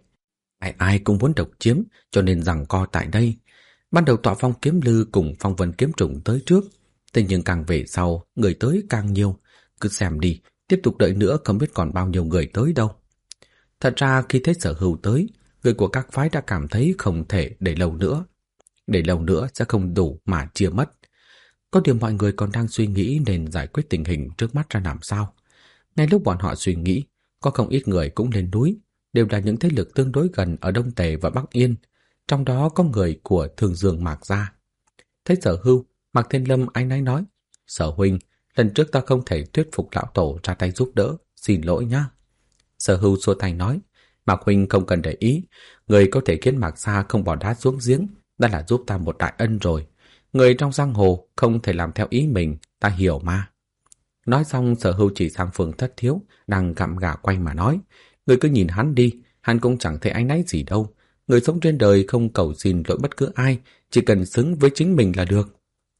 Ai cũng muốn độc chiếm, cho nên giằng co tại đây. Ban đầu Tọa Phong Kiếm Lư cùng Phong Vân Kiếm Trùng tới trước, thế nhưng càng về sau, người tới càng nhiều. Cứ xem đi, tiếp tục đợi nữa không biết còn bao nhiêu người tới đâu. Thật ra khi thấy Sở Hưu tới, người của các phái đã cảm thấy không thể để lâu nữa. Để lâu nữa sẽ không đủ mà chia mất. Có điều mọi người còn đang suy nghĩ nên giải quyết tình hình trước mắt ra làm sao. Ngay lúc bọn họ suy nghĩ, có không ít người cũng lên núi, đều là những thế lực tương đối gần ở Đông Tề và Bắc Yên, trong đó có người của Thường Dương Mạc gia. Thấy Sở Hưu, Mạc Thiên Lâm anh ấy nói, Sở huynh, lần trước ta không thể thuyết phục lão tổ ra tay giúp đỡ, xin lỗi nhá. Sở Hưu xua tay nói, Mạc huynh không cần để ý, người có thể khiến Mạc gia không bỏ đá xuống giếng, đã là giúp ta một đại ân rồi. Người trong giang hồ không thể làm theo ý mình, ta hiểu mà. Nói xong Sở Hưu chỉ sang Phường Thất Thiếu đang gặm gà quay mà nói, người cứ nhìn hắn đi, hắn cũng chẳng thấy áy náy gì đâu. Người sống trên đời không cầu xin lỗi bất cứ ai, chỉ cần xứng với chính mình là được.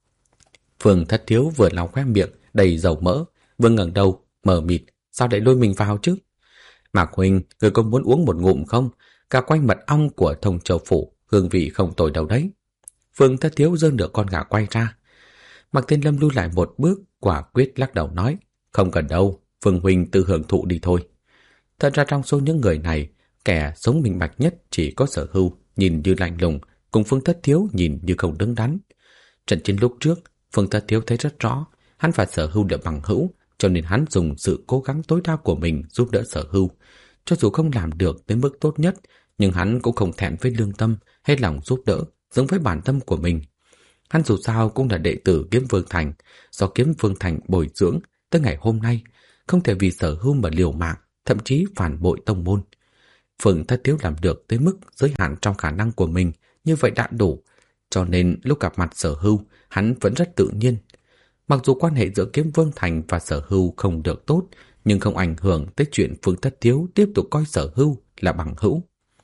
Phường Thất Thiếu vừa lau khóe miệng đầy dầu mỡ, vừa ngẩng đầu mờ mịt, sao lại lôi mình vào chứ? Mạc huynh, người có muốn uống một ngụm không? Cả quanh mật ong của Thông Châu phủ, hương vị không tồi đâu đấy. Phường Thất Thiếu giơ nửa con gà quay ra. Mạc Thiên Lâm lui lại một bước, quả quyết lắc đầu nói, không cần đâu, Phương huynh tự hưởng thụ đi thôi. Thật ra trong số những người này, kẻ sống minh bạch nhất chỉ có Sở Hưu, nhìn như lạnh lùng, cùng Phương Thất Thiếu nhìn như không đứng đắn. Trận chiến lúc trước, Phương Thất Thiếu thấy rất rõ, hắn và Sở Hưu là bằng hữu, cho nên hắn dùng sự cố gắng tối đa của mình giúp đỡ Sở Hưu. Cho dù không làm được tới mức tốt nhất, nhưng hắn cũng không thẹn với lương tâm, hết lòng giúp đỡ, giống với bản tâm của mình. Hắn dù sao cũng là đệ tử Kiếm Vương Thành, do Kiếm Vương Thành bồi dưỡng tới ngày hôm nay, không thể vì Sở Hưu mà liều mạng, thậm chí phản bội tông môn. Phường Thất Thiếu làm được tới mức giới hạn trong khả năng của mình, như vậy đã đủ, cho nên lúc gặp mặt Sở Hưu, hắn vẫn rất tự nhiên. Mặc dù quan hệ giữa Kiếm Vương Thành và Sở Hưu không được tốt, nhưng không ảnh hưởng tới chuyện Phương Thất Thiếu tiếp tục coi Sở Hưu là bằng hữu.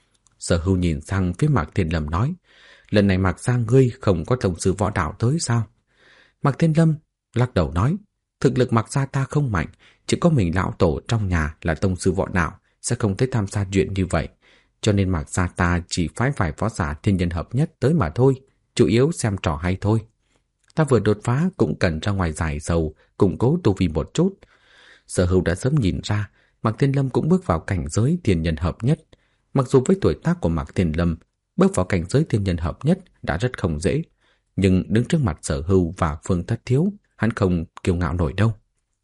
Sở Hưu nhìn sang phía Mạc Thiên Lâm nói, lần này Mạc gia ngươi không có tông sư võ đạo tới sao? Mạc Thiên Lâm lắc đầu nói, thực lực Mạc gia ta không mạnh, chỉ có mình lão tổ trong nhà là tông sư võ đạo, sẽ không thể tham gia chuyện như vậy. Cho nên Mạc gia ta chỉ phái vài võ giả thiên nhân hợp nhất tới mà thôi, chủ yếu xem trò hay thôi. Ta vừa đột phá cũng cần ra ngoài giải sầu, củng cố tu vi một chút. Sở Hưu đã sớm nhìn ra, Mạc Thiên Lâm cũng bước vào cảnh giới thiên nhân hợp nhất. Mặc dù với tuổi tác của Mạc Thiên Lâm, bước vào cảnh giới thiên nhân hợp nhất đã rất không dễ, nhưng đứng trước mặt Sở Hưu và Phương Thất Thiếu, hắn không kiêu ngạo nổi đâu.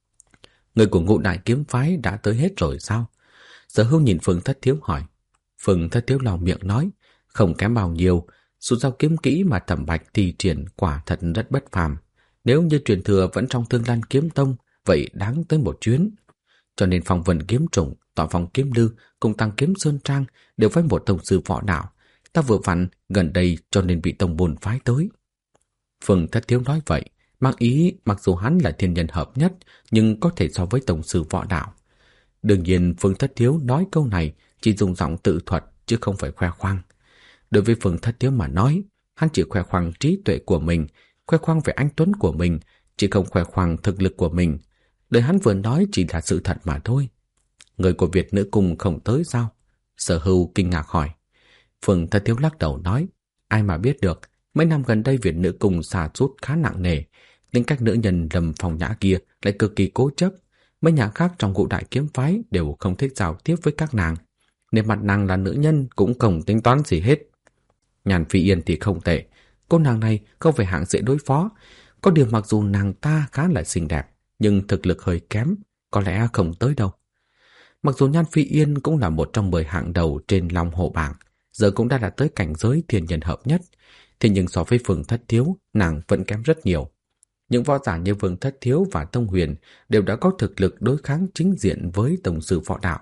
Người của Ngũ Đại Kiếm Phái đã tới hết rồi sao? Sở Hưu nhìn Phương Thất Thiếu hỏi. Phương Thất Thiếu lau miệng nói, không kém bao nhiêu, số giao kiếm kỹ mà Thẩm Bạch thi triển quả thật rất bất phàm. Nếu như truyền thừa vẫn trong Thương Lan Kiếm Tông, vậy đáng tới một chuyến. Cho nên Phong Vân Kiếm Trùng, Tọa Phong Kiếm Lư cùng Tăng Kiếm Sơn Trang đều phải một tông sư võ đạo. Ta vừa vặn gần đây cho nên bị tông môn phái tới. Phương Thất Thiếu nói vậy, mang ý mặc dù hắn là thiên nhân hợp nhất, nhưng có thể so với tông sư võ đạo. Đương nhiên Phương Thất Thiếu nói câu này chỉ dùng giọng tự thuật chứ không phải khoe khoang. Đối với Phương Thất Thiếu mà nói, hắn chỉ khoe khoang trí tuệ của mình, khoe khoang về anh tuấn của mình, chỉ không khoe khoang thực lực của mình. Lời hắn vừa nói chỉ là sự thật mà thôi. Người của Việt Nữ Cung không tới sao? Sở Hưu kinh ngạc hỏi. Phương Thất Thiếu lắc đầu nói, ai mà biết được, mấy năm gần đây Việt Nữ Cung sa sút khá nặng nề. Tính cách nữ nhân Lâm Phong Nhã kia lại cực kỳ cố chấp. Mấy nhà khác trong Ngũ Đại Kiếm Phái đều không thích giao tiếp với các nàng. Nếu mặt nàng là nữ nhân cũng không tính toán gì hết. Nhàn Phi Yên thì không tệ, cô nàng này không phải hạng dễ đối phó. Có điều mặc dù nàng ta khá là xinh đẹp, nhưng thực lực hơi kém, có lẽ không tới đâu. Mặc dù Nhan Phi Yên cũng là một trong 10 hạng đầu trên Long Hổ bảng, giờ cũng đã đạt tới cảnh giới thiên nhân hợp nhất, thế nhưng so với Phương Thất Thiếu, nàng vẫn kém rất nhiều. Những võ giả như Phương Thất Thiếu và Tông Huyền đều đã có thực lực đối kháng chính diện với tổng sư võ đạo.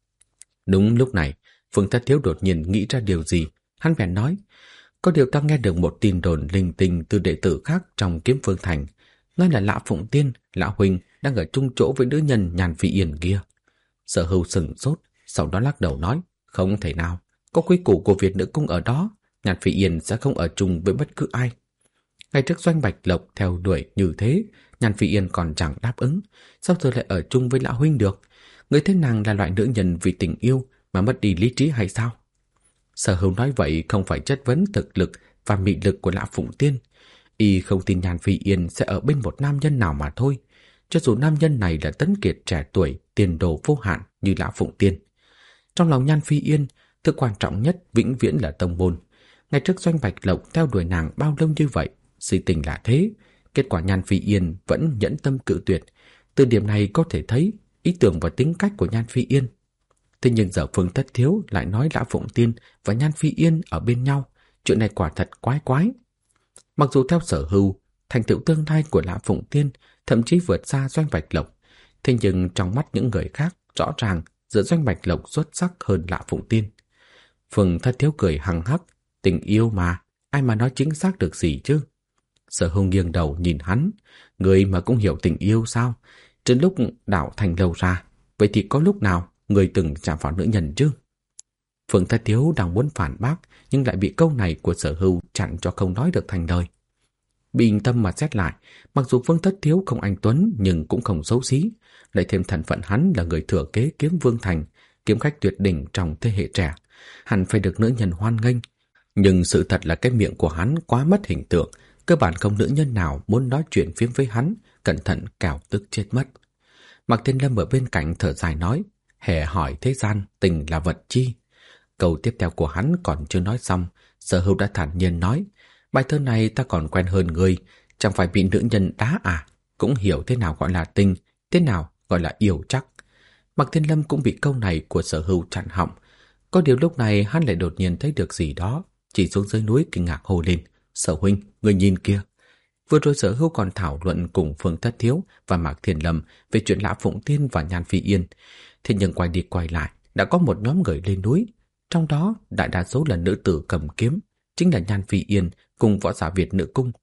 Đúng lúc này, Phương Thất Thiếu đột nhiên nghĩ ra điều gì, hắn bèn nói, có điều ta nghe được một tin đồn linh tinh từ đệ tử khác trong Kiếm Phương Thành, nói là Lã Phụng Tiên, Lã huynh đang ở chung chỗ với nữ nhân Nhàn Phi Yên kia. Sở Hưu sững sốt, sau đó lắc đầu nói, không thể nào, có quy củ của Việt Nữ Cung ở đó, Nhàn Phi Yên sẽ không ở chung với bất cứ ai. Ngày trước Doanh Bạch Lộc theo đuổi như thế, Nhàn Phi Yên còn chẳng đáp ứng, sao giờ lại ở chung với Lã huynh được? Người thế nàng là loại nữ nhân vì tình yêu mà mất đi lý trí hay sao? Sở Hưu nói vậy không phải chất vấn thực lực và mị lực của Lã Phụng Tiên. Y không tin Nhàn Phi Yên sẽ ở bên một nam nhân nào mà thôi, cho dù nam nhân này là tấn kiệt trẻ tuổi, tiền đồ vô hạn như Lã Phụng Tiên. Trong lòng Nhan Phi Yên, thứ quan trọng nhất vĩnh viễn là tông môn. Ngày trước Doanh Bạch Lộc theo đuổi nàng bao lâu như vậy, si tình là thế, kết quả Nhan Phi Yên vẫn nhẫn tâm cự tuyệt. Từ điểm này có thể thấy ý tưởng và tính cách của Nhan Phi Yên. Thế nhưng giờ Phương Thất Thiếu lại nói Lã Phụng Tiên và Nhan Phi Yên ở bên nhau, chuyện này quả thật quái quái. Mặc dù theo Sở Hưu, thành tựu tương lai của Lã Phụng Tiên thậm chí vượt xa Doanh Bạch Lộc, thế nhưng trong mắt những người khác rõ ràng giữa Doanh Bạch Lộc xuất sắc hơn Lã Phụng Tiên. Phương Thất Thiếu cười hằng hắc, tình yêu mà, ai mà nói chính xác được gì chứ? Sở Hưu nghiêng đầu nhìn hắn, người mà cũng hiểu tình yêu sao? Trên lúc đạo thành lâu ra, vậy thì có lúc nào người từng chạm vào nữ nhân chứ? Phương Thất Thiếu đang muốn phản bác, nhưng lại bị câu này của Sở Hưu chặn cho không nói được thành lời. Bình tâm mà xét lại, mặc dù Phương Thất Thiếu không anh tuấn nhưng cũng không xấu xí, lại thêm thân phận hắn là người thừa kế Kiếm Vương Thành, kiếm khách tuyệt đỉnh trong thế hệ trẻ, hẳn phải được nữ nhân hoan nghênh. Nhưng sự thật là cái miệng của hắn quá mất hình tượng, cơ bản không nữ nhân nào muốn nói chuyện phiếm với hắn, cẩn thận kẻo tức chết mất. Mạc Thiên Lâm ở bên cạnh thở dài nói, hễ hỏi thế gian tình là vật chi. Câu tiếp theo của hắn còn chưa nói xong, Sở Hưu đã thản nhiên nói, bài thơ này ta còn quen hơn ngươi, chẳng phải bị nữ nhân đá à, cũng hiểu thế nào gọi là tình, thế nào gọi là yêu chắc. Mạc Thiên Lâm cũng bị câu này của Sở Hưu chặn họng, có điều lúc này hắn lại đột nhiên thấy được gì đó, chỉ xuống dưới núi kinh ngạc hô lên, Sở huynh, ngươi nhìn kia. Vừa rồi Sở Hưu còn thảo luận cùng Phương Thất Thiếu và Mạc Thiên Lâm về chuyện Lã Phụng Tiên và Nhan Phi Yên, thế nhưng quay đi quay lại đã có một nhóm người lên núi, trong đó đại đa số là nữ tử cầm kiếm, chính là Nhan Phi Yên cùng võ giả Việt Nữ Cung.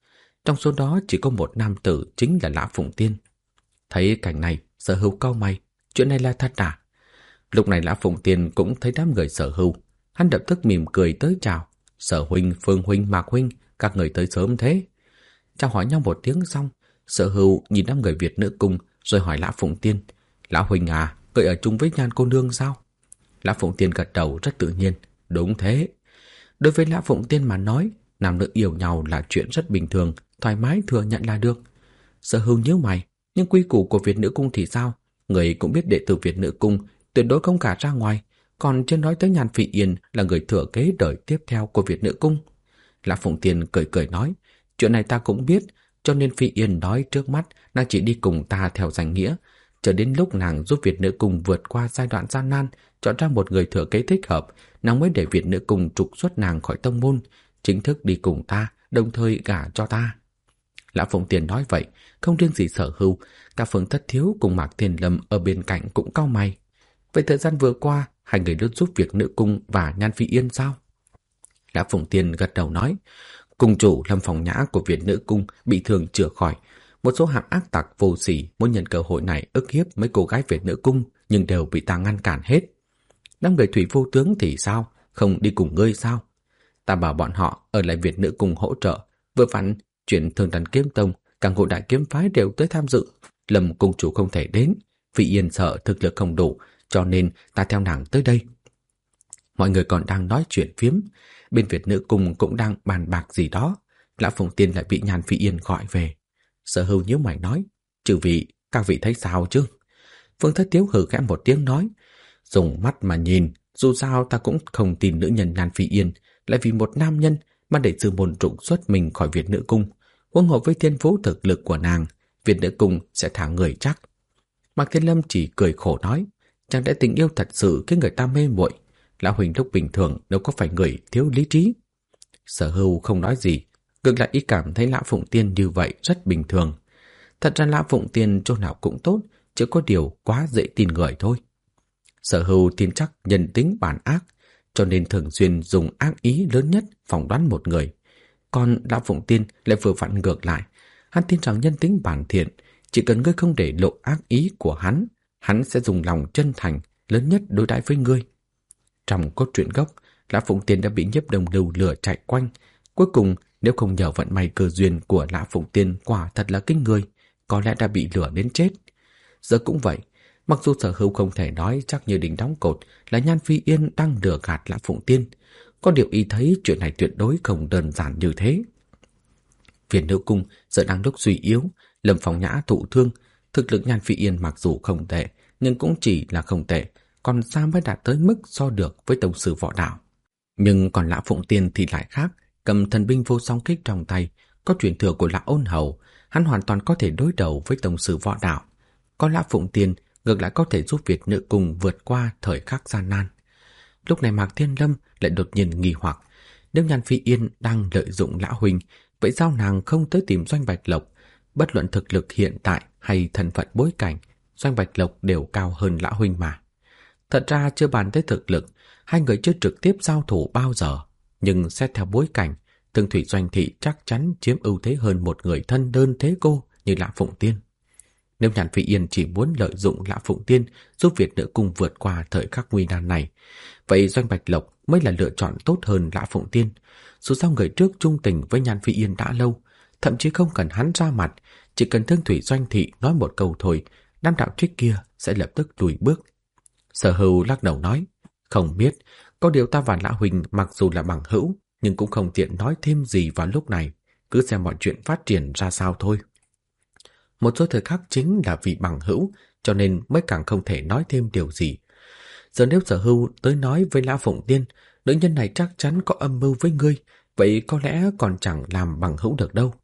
Trong số đó chỉ có một nam tử, chính là Lã Phụng Tiên. Thấy cảnh này, Sở Hưu cau mày, chuyện này là thật à? Lúc này Lã Phụng Tiên cũng thấy đám người Sở Hưu, hắn lập tức mỉm cười tới chào. Sở huynh, Phương huynh, Mạc huynh, các người tới sớm thế. Chào hỏi nhau một tiếng xong, Sở Hưu nhìn đám người Việt nữ cung rồi hỏi Lã Phụng Tiên, Lã huynh à, người ở chung với Nhan cô nương sao? Lã Phụng Tiên gật đầu rất tự nhiên, đúng thế. Đối với Lã Phụng Tiên mà nói, nam nữ yêu nhau là chuyện rất bình thường, thoải mái thừa nhận là được. Sở Hưu nhíu mày, nhưng quy củ của Việt nữ cung thì sao? Người cũng biết đệ tử Việt nữ cung tuyệt đối không gả ra ngoài, còn chưa nói tới Nhan Phi Yên là người thừa kế đời tiếp theo của Việt nữ cung. Lã Phụng Tiên cười cười nói, chuyện này ta cũng biết, cho nên Phi Yên nói trước mắt nàng chỉ đi cùng ta theo danh nghĩa, chờ đến lúc nàng giúp Việt nữ cung vượt qua giai đoạn gian nan, chọn ra một người thừa kế thích hợp, nàng mới để Việt nữ cung trục xuất nàng khỏi tông môn, chính thức đi cùng ta, đồng thời gả cho ta. Lã Phụng Tiên nói vậy, không riêng gì Sở Hưu, cả Phương Thất Thiếu cùng Mạc Thiên Lâm ở bên cạnh cũng cau mày. Vậy thời gian vừa qua, hai người luôn giúp việc nữ cung và Nhan Phi Yên sao? Lã Phụng Tiên gật đầu nói, cung chủ Lâm Phòng Nhã của Việt nữ cung bị thương chữa khỏi. Một số hạng ác tặc vô sỉ muốn nhân cơ hội này ức hiếp mấy cô gái Việt nữ cung, nhưng đều bị ta ngăn cản hết. Đám người Thủy Vô Tướng thì sao? Không đi cùng ngươi sao? Ta bảo bọn họ ở lại Việt nữ cung hỗ trợ. Vừa vặn, chuyện Thương Đàn Kiếm Tông, cả Ngũ Đại Kiếm Phái đều tới tham dự. Lâm cung chủ không thể đến, Phi Yên sợ thực lực không đủ, cho nên ta theo nàng tới đây. Mọi người còn đang nói chuyện phiếm, bên Việt nữ cung cũng đang bàn bạc gì đó. Lã Phụng Tiên lại bị Nhan Phi Yên gọi về. Sở Hưu nhíu mày nói, chư vị, các vị thấy sao chứ? Phương Thất Tiếu hừ khẽ một tiếng nói, dùng mắt mà nhìn, dù sao ta cũng không tin nữ nhân Nhan Phi Yên lại vì một nam nhân mà để sư môn trục xuất mình khỏi Việt nữ cung. Huống hồ với thiên phú thực lực của nàng, Việt nữ cung sẽ thả người chắc. Mạc Thiên Lâm chỉ cười khổ nói, chẳng lẽ tình yêu thật sự khiến người ta mê muội? Lão huynh lúc bình thường đâu có phải người thiếu lý trí. Sở Hưu không nói gì, ngược lại ý cảm thấy Lã Phụng Tiên như vậy rất bình thường. Thật ra Lã Phụng Tiên chỗ nào cũng tốt, chỉ có điều quá dễ tin người thôi. Sở Hưu tin chắc nhân tính bản ác, cho nên thường xuyên dùng ác ý lớn nhất phỏng đoán một người. Còn Lã Phụng Tiên lại vừa vặn ngược lại, hắn tin rằng nhân tính bản thiện, chỉ cần ngươi không để lộ ác ý của hắn sẽ dùng lòng chân thành lớn nhất đối đãi với ngươi. Trong cốt truyện gốc, Lã Phụng Tiên đã bị Nhiếp Đồng Lưu lừa chạy quanh. Cuối cùng, nếu không nhờ vận may cơ duyên của Lã Phụng Tiên quả thật là kinh người, có lẽ đã bị lừa đến chết. Giờ cũng vậy, mặc dù Sở Hưu không thể nói chắc như đinh đóng cột là Nhan Phi Yên đang lừa gạt Lã Phụng Tiên, có điều y thấy chuyện này tuyệt đối không đơn giản như thế. Việt nữ cung giờ đang lúc suy yếu, Lâm Phong Nhã thụ thương, thực lực Nhan Phi Yên mặc dù không tệ, nhưng cũng chỉ là không tệ, còn xa mới đạt tới mức so được với tông sư võ đạo. Nhưng còn Lã Phụng Tiên thì lại khác, cầm thần binh vô song kích trong tay, có truyền thừa của Lã Ôn Hầu, hắn hoàn toàn có thể đối đầu với tông sư võ đạo. Còn Lã Phụng Tiên ngược lại có thể giúp Việt nữ cung vượt qua thời khắc gian nan. Lúc này Mạc Thiên Lâm lại đột nhiên nghi hoặc, nếu Nhan Phi Yên đang lợi dụng Lã huynh, vậy sao nàng không tới tìm Doanh Bạch Lộc? Bất luận thực lực hiện tại hay thân phận bối cảnh, Doanh Bạch Lộc đều cao hơn Lã huynh mà. Thật ra chưa bàn tới thực lực, hai người chưa trực tiếp giao thủ bao giờ, nhưng xét theo bối cảnh, Thương Thủy Doanh thị chắc chắn chiếm ưu thế hơn một người thân đơn thế cô như Lã Phụng Tiên. Nếu Nhan Phi Yên chỉ muốn lợi dụng Lã Phụng Tiên giúp Việt nữ cung vượt qua thời khắc nguy nan này, vậy Doanh Bạch Lộc mới là lựa chọn tốt hơn Lã Phụng Tiên. Dù sao người trước trung tình với Nhan Phi Yên đã lâu, thậm chí không cần hắn ra mặt, chỉ cần Thương Thủy Doanh thị nói một câu thôi, đám đạo trích kia sẽ lập tức lùi bước. Sở Hưu lắc đầu nói, không biết, có điều ta và Lã huynh mặc dù là bằng hữu, nhưng cũng không tiện nói thêm gì vào lúc này, cứ xem mọi chuyện phát triển ra sao thôi. Một số thời khắc chính là vì bằng hữu, cho nên mới càng không thể nói thêm điều gì. Giờ nếu Sở Hưu tới nói với Lã Phụng Tiên, nữ nhân này chắc chắn có âm mưu với ngươi, vậy có lẽ còn chẳng làm bằng hữu được đâu.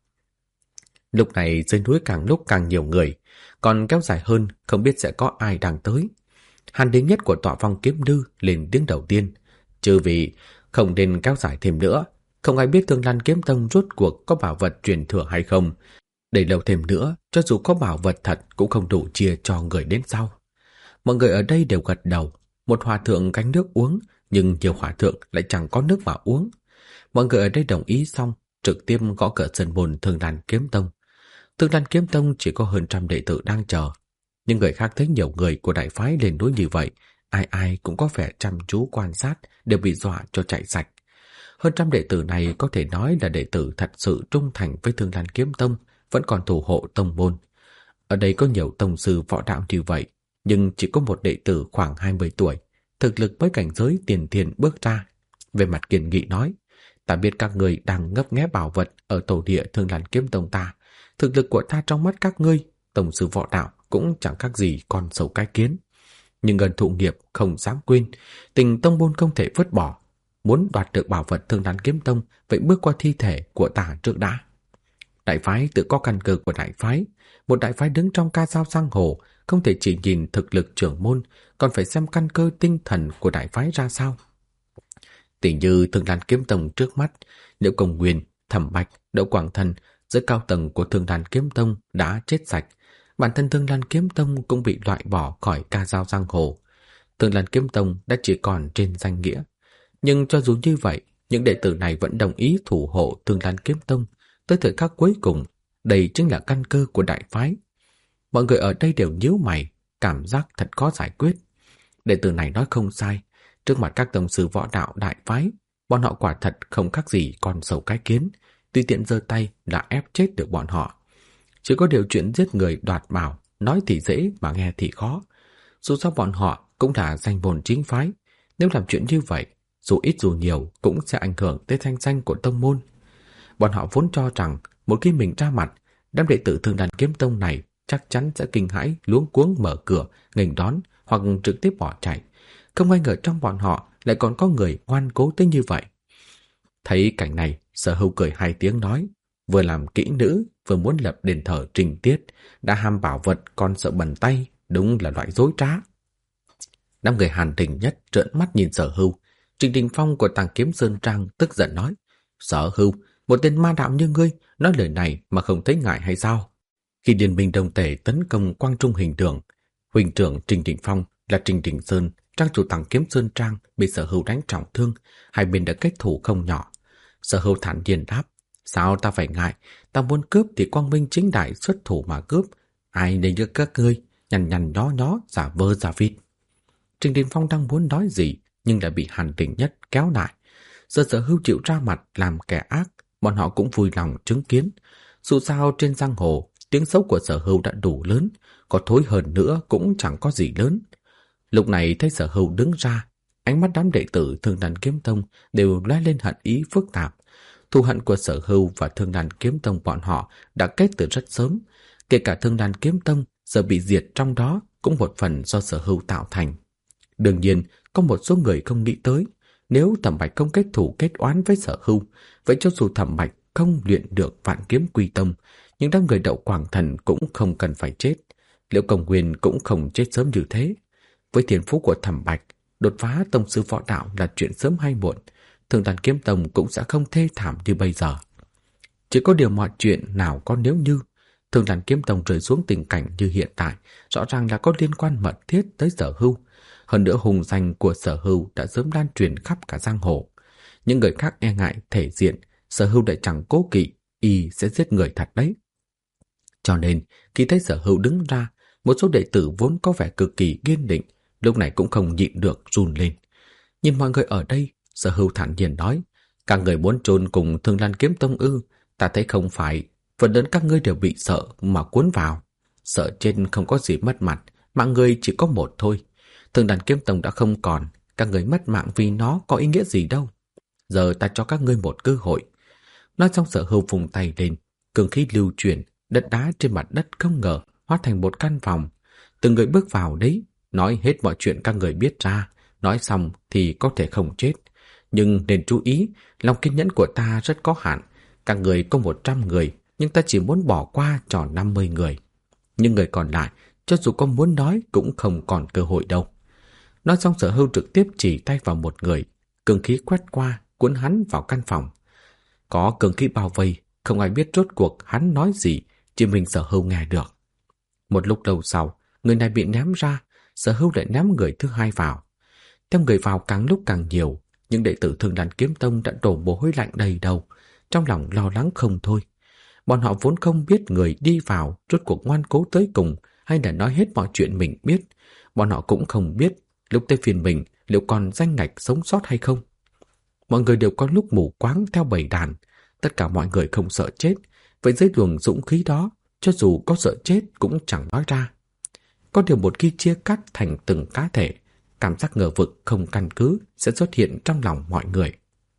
Lúc này dưới núi càng lúc càng nhiều người, còn kéo dài hơn không biết sẽ có ai đang tới. Hàn Đế Nhất của Tọa Phong Kiếm Lư lên tiếng đầu tiên, trừ vì không nên kéo dài thêm nữa, không ai biết Thương Lan Kiếm Tông rốt cuộc có bảo vật truyền thừa hay không. Để lâu thêm nữa, cho dù có bảo vật thật cũng không đủ chia cho người đến sau. Mọi người ở đây đều gật đầu, một hòa thượng gánh nước uống, nhưng nhiều hòa thượng lại chẳng có nước mà uống. Mọi người ở đây đồng ý xong, trực tiếp gõ cửa sân môn Thương Đan Kiếm Tông. Thương Đan Kiếm Tông chỉ có hơn trăm đệ tử đang chờ, nhưng người khác thấy nhiều người của đại phái lên núi như vậy, ai ai cũng có vẻ chăm chú quan sát, đều bị dọa cho chạy sạch. Hơn trăm đệ tử này có thể nói là đệ tử thật sự trung thành với Thương Đan Kiếm Tông, vẫn còn thủ hộ tông môn. Ở đây có nhiều tông sư võ đạo như vậy, nhưng chỉ có một đệ tử khoảng 20 tuổi, thực lực với cảnh giới tiền thiền bước ra. Về mặt kiên nghị nói, ta biết các người đang ngấp nghé bảo vật ở tổ địa Thương Đan Kiếm Tông ta. Thực lực của ta trong mắt các ngươi, tông sư võ đạo cũng chẳng khác gì con sâu cái kiến. Nhưng ơn thụ nghiệp không dám quên, tình tông môn không thể vứt bỏ. Muốn đoạt được bảo vật Thương Đan Kiếm Tông, vậy bước qua thi thể của ta trước đã. Đại phái tự có căn cơ của đại phái. Một đại phái đứng trong ca dao giang hồ, không thể chỉ nhìn thực lực trưởng môn, còn phải xem căn cơ tinh thần của đại phái ra sao. Tỷ như Thương Đan Kiếm Tông trước mắt, Liễu Công Nguyên, Thẩm Bạch, Đậu Quảng Thần, giới cao tầng của Thương Đan Kiếm Tông đã chết sạch. Bản thân Thương Đan Kiếm Tông cũng bị loại bỏ khỏi ca dao giang hồ. Thương Đan Kiếm Tông đã chỉ còn trên danh nghĩa. Nhưng cho dù như vậy, những đệ tử này vẫn đồng ý thủ hộ Thương Đan Kiếm Tông tới thời khắc cuối cùng. Đây chính là căn cơ của đại phái. Mọi người ở đây đều nhíu mày, cảm giác thật khó giải quyết. Đệ tử này nói không sai, trước mặt các tông sư võ đạo đại phái, bọn họ quả thật không khác gì con sâu cái kiến, tùy tiện giơ tay là ép chết được bọn họ. Chỉ có điều chuyện giết người đoạt bảo, nói thì dễ mà nghe thì khó. Dù sao bọn họ cũng là danh môn chính phái, nếu làm chuyện như vậy, dù ít dù nhiều cũng sẽ ảnh hưởng tới thanh danh của tông môn. Bọn họ vốn cho rằng một khi mình ra mặt, đám đệ tử Thương Đan Kiếm Tông này chắc chắn sẽ kinh hãi luống cuống mở cửa nghênh đón hoặc trực tiếp bỏ chạy. Không ai ngờ trong bọn họ lại còn có người ngoan cố tới như vậy. Thấy cảnh này, Sở Hưu cười hai tiếng nói, vừa làm kỹ nữ vừa muốn lập đền thờ Trình Tiết, đã ham bảo vật còn sợ bẩn tay, đúng là loại dối trá. Đám người Hàn Đình Nhất trợn mắt nhìn Sở Hưu. Trình Đình Phong của Tàng Kiếm Sơn Trang tức giận nói, Sở Hưu, một tên ma đạo như ngươi nói lời này mà không thấy ngại hay sao? Khi Điền Minh Đồng Tể tấn công Quang Trung Hình Đường, huynh trưởng Trình Đình Phong là Trình Đình Sơn, trang chủ Tàng Kiếm Sơn Trang bị Sở Hưu đánh trọng thương, hai bên đã kết thù không nhỏ. Sở Hưu thản nhiên đáp, sao ta phải ngại, ta muốn cướp thì quang minh chính đại xuất thủ mà cướp, ai để như các ngươi nhằn nhằn nhó nhó giả vơ giả vịt. Trình Đình Phong đang muốn nói gì nhưng lại bị Hàn Đình Nhất kéo lại. Giờ Sở Hưu chịu ra mặt làm kẻ ác, bọn họ cũng vui lòng chứng kiến. Dù sao trên giang hồ, tiếng xấu của Sở Hưu đã đủ lớn, có thối hơn nữa cũng chẳng có gì lớn. Lúc này thấy Sở Hưu đứng ra, ánh mắt đám đệ tử Thương Đan Kiếm Tông đều lóe lên hận ý phức tạp. Thù hận của Sở Hưu và Thương Đan Kiếm Tông bọn họ đã kết từ rất sớm. Kể cả Thương Đan Kiếm Tông giờ bị diệt trong đó cũng một phần do Sở Hưu tạo thành. Đương nhiên, có một số người không nghĩ tới, nếu Thẩm Bạch không kết thù kết oán với Sở Hưu, vậy cho dù Thẩm Bạch không luyện được Vạn Kiếm Quy Tông, nhưng đám người Đậu Quảng Thần cũng không cần phải chết. Liễu Công Nguyên cũng không chết sớm như thế. Với thiên phú của Thẩm Bạch, đột phá tông sư võ đạo là chuyện sớm hay muộn, Thương Đan Kiếm Tông cũng sẽ không thê thảm như bây giờ. Chỉ có điều mọi chuyện nào có nếu như Thương Đan Kiếm Tông rơi xuống tình cảnh như hiện tại, rõ ràng là có liên quan mật thiết tới Sở Hưu. Hơn nữa hùng danh của Sở Hưu đã sớm lan truyền khắp cả giang hồ. Những người khác e ngại thể diện, Sở Hưu lại chẳng cố kỵ, y sẽ giết người thật đấy. Cho nên, khi thấy Sở Hưu đứng ra, một số đệ tử vốn có vẻ cực kỳ kiên định, lúc này cũng không nhịn được run lên. Nhìn mọi người ở đây, Sở Hưu thản nhiên nói, các người muốn chôn cùng Thương Đan Kiếm Tông ư? Ta thấy không phải, phần lớn các ngươi đều bị sợ mà cuốn vào. Sợ trên không có gì mất mặt, mạng người chỉ có một thôi. Thương Đan Kiếm Tông đã không còn, các người mất mạng vì nó có ý nghĩa gì đâu. Giờ ta cho các ngươi một cơ hội. Nói xong Sở Hưu vùng tay lên, cường khí lưu chuyển, đất đá trên mặt đất không ngờ hóa thành một căn phòng. Từng người bước vào đấy, nói hết mọi chuyện các người biết ra, nói xong thì có thể không chết. Nhưng nên chú ý, lòng kiên nhẫn của ta rất có hạn. Các người có 100 người, nhưng ta chỉ muốn bỏ qua cho 50 người. Nhưng người còn lại, cho dù có muốn nói cũng không còn cơ hội đâu. Nói xong Sở Hưu trực tiếp chỉ tay vào một người, cường khí quét qua, cuốn hắn vào căn phòng. Có cường khí bao vây, không ai biết rốt cuộc hắn nói gì, chỉ mình Sở Hưu nghe được. Một lúc lâu sau, người này bị ném ra, Sở Hưu lại ném người thứ hai vào. Theo người vào càng lúc càng nhiều, những đệ tử Thương Đan Kiếm Tông đã đổ mồ hôi lạnh đầy đầu. trong lòng lo lắng không thôi. Bọn họ vốn không biết người đi vào rốt cuộc ngoan cố tới cùng hay là nói hết mọi chuyện mình biết. Bọn họ cũng không biết lúc tới phiên mình liệu còn danh ngạch sống sót hay không. Mọi người đều có lúc mù quáng theo bầy đàn. Tất cả mọi người không sợ chết. Vậy dưới luồng dũng khí đó, cho dù có sợ chết cũng chẳng nói ra. Có điều một khi chia cắt thành từng cá thể, cảm giác ngờ vực không căn cứ sẽ xuất hiện trong lòng mọi người.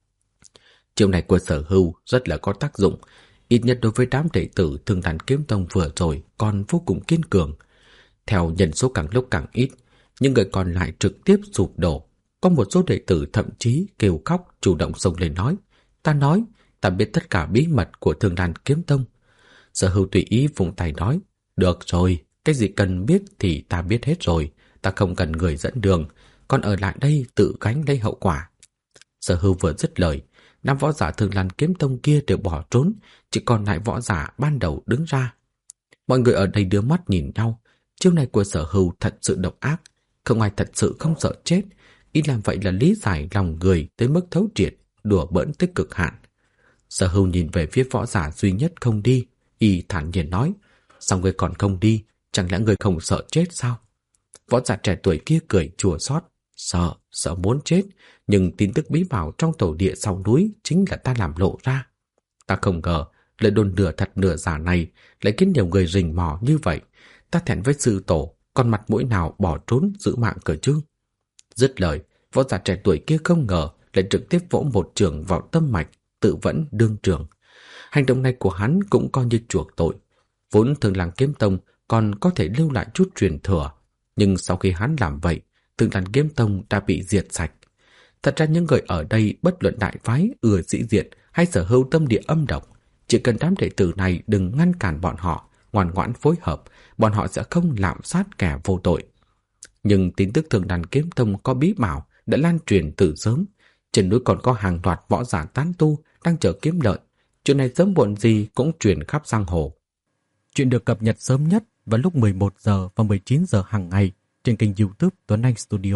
Chiêu này của Sở Hưu rất là có tác dụng, ít nhất đối với đám đệ tử Thương Đàn Kiếm Tông vừa rồi còn vô cùng kiên cường. Theo nhân số càng lúc càng ít, những người còn lại trực tiếp sụp đổ. Có một số đệ tử thậm chí kêu khóc chủ động xông lên nói, ta biết tất cả bí mật của Thương Đàn Kiếm Tông. Sở Hưu tùy ý vùng tay nói, được rồi, cái gì cần biết thì ta biết hết rồi, ta không cần người dẫn đường, còn ở lại đây tự gánh lấy hậu quả. Sở Hưu vừa dứt lời, đám võ giả Thương Đàn Kiếm Tông kia đều bỏ trốn, chỉ còn lại võ giả ban đầu đứng ra. Mọi người ở đây đưa mắt nhìn nhau, chiêu này của Sở Hưu thật sự độc ác, không ai thật sự không sợ chết, ý làm vậy là lý giải lòng người tới mức thấu triệt, đùa bỡn tới cực hạn. Sở Hưu nhìn về phía võ giả duy nhất không đi, y thản nhiên nói, sao người còn không đi, chẳng lẽ người không sợ chết sao? Võ giả trẻ tuổi kia cười chua xót, sợ muốn chết, nhưng tin tức bí bảo trong tổ địa sau núi chính là ta làm lộ ra. Ta không ngờ lời đồn nửa thật nửa giả này lại khiến nhiều người rình mò như vậy. Ta thẹn với sư tổ, còn mặt mũi nào bỏ trốn giữ mạng cờ chứ? Dứt lời, võ giả trẻ tuổi kia không ngờ lại trực tiếp vỗ một chưởng vào tâm mạch, tự vẫn đương trường. Hành động này của hắn cũng coi như chuộc tội. Vốn Thương Đàn Kiếm Tông còn có thể lưu lại chút truyền thừa, nhưng sau khi hắn làm vậy, Thương Đàn Kiếm Tông đã bị diệt sạch. Thật ra những người ở đây bất luận đại phái, ưa sĩ diện hay Sở Hưu tâm địa âm độc, chỉ cần đám đệ tử này đừng ngăn cản bọn họ, ngoan ngoãn phối hợp, bọn họ sẽ không lạm sát kẻ vô tội. Nhưng tin tức Thương Đàn Kiếm Tông có bí bảo đã lan truyền từ sớm, trên núi còn có hàng loạt võ giả tán tu đang chờ kiếm lợi. Chuyện này sớm muộn gì cũng truyền khắp giang hồ. Chuyện được cập nhật sớm nhất vào lúc 11 giờ và 19 giờ hàng ngày trên kênh YouTube Tuấn Anh Studio.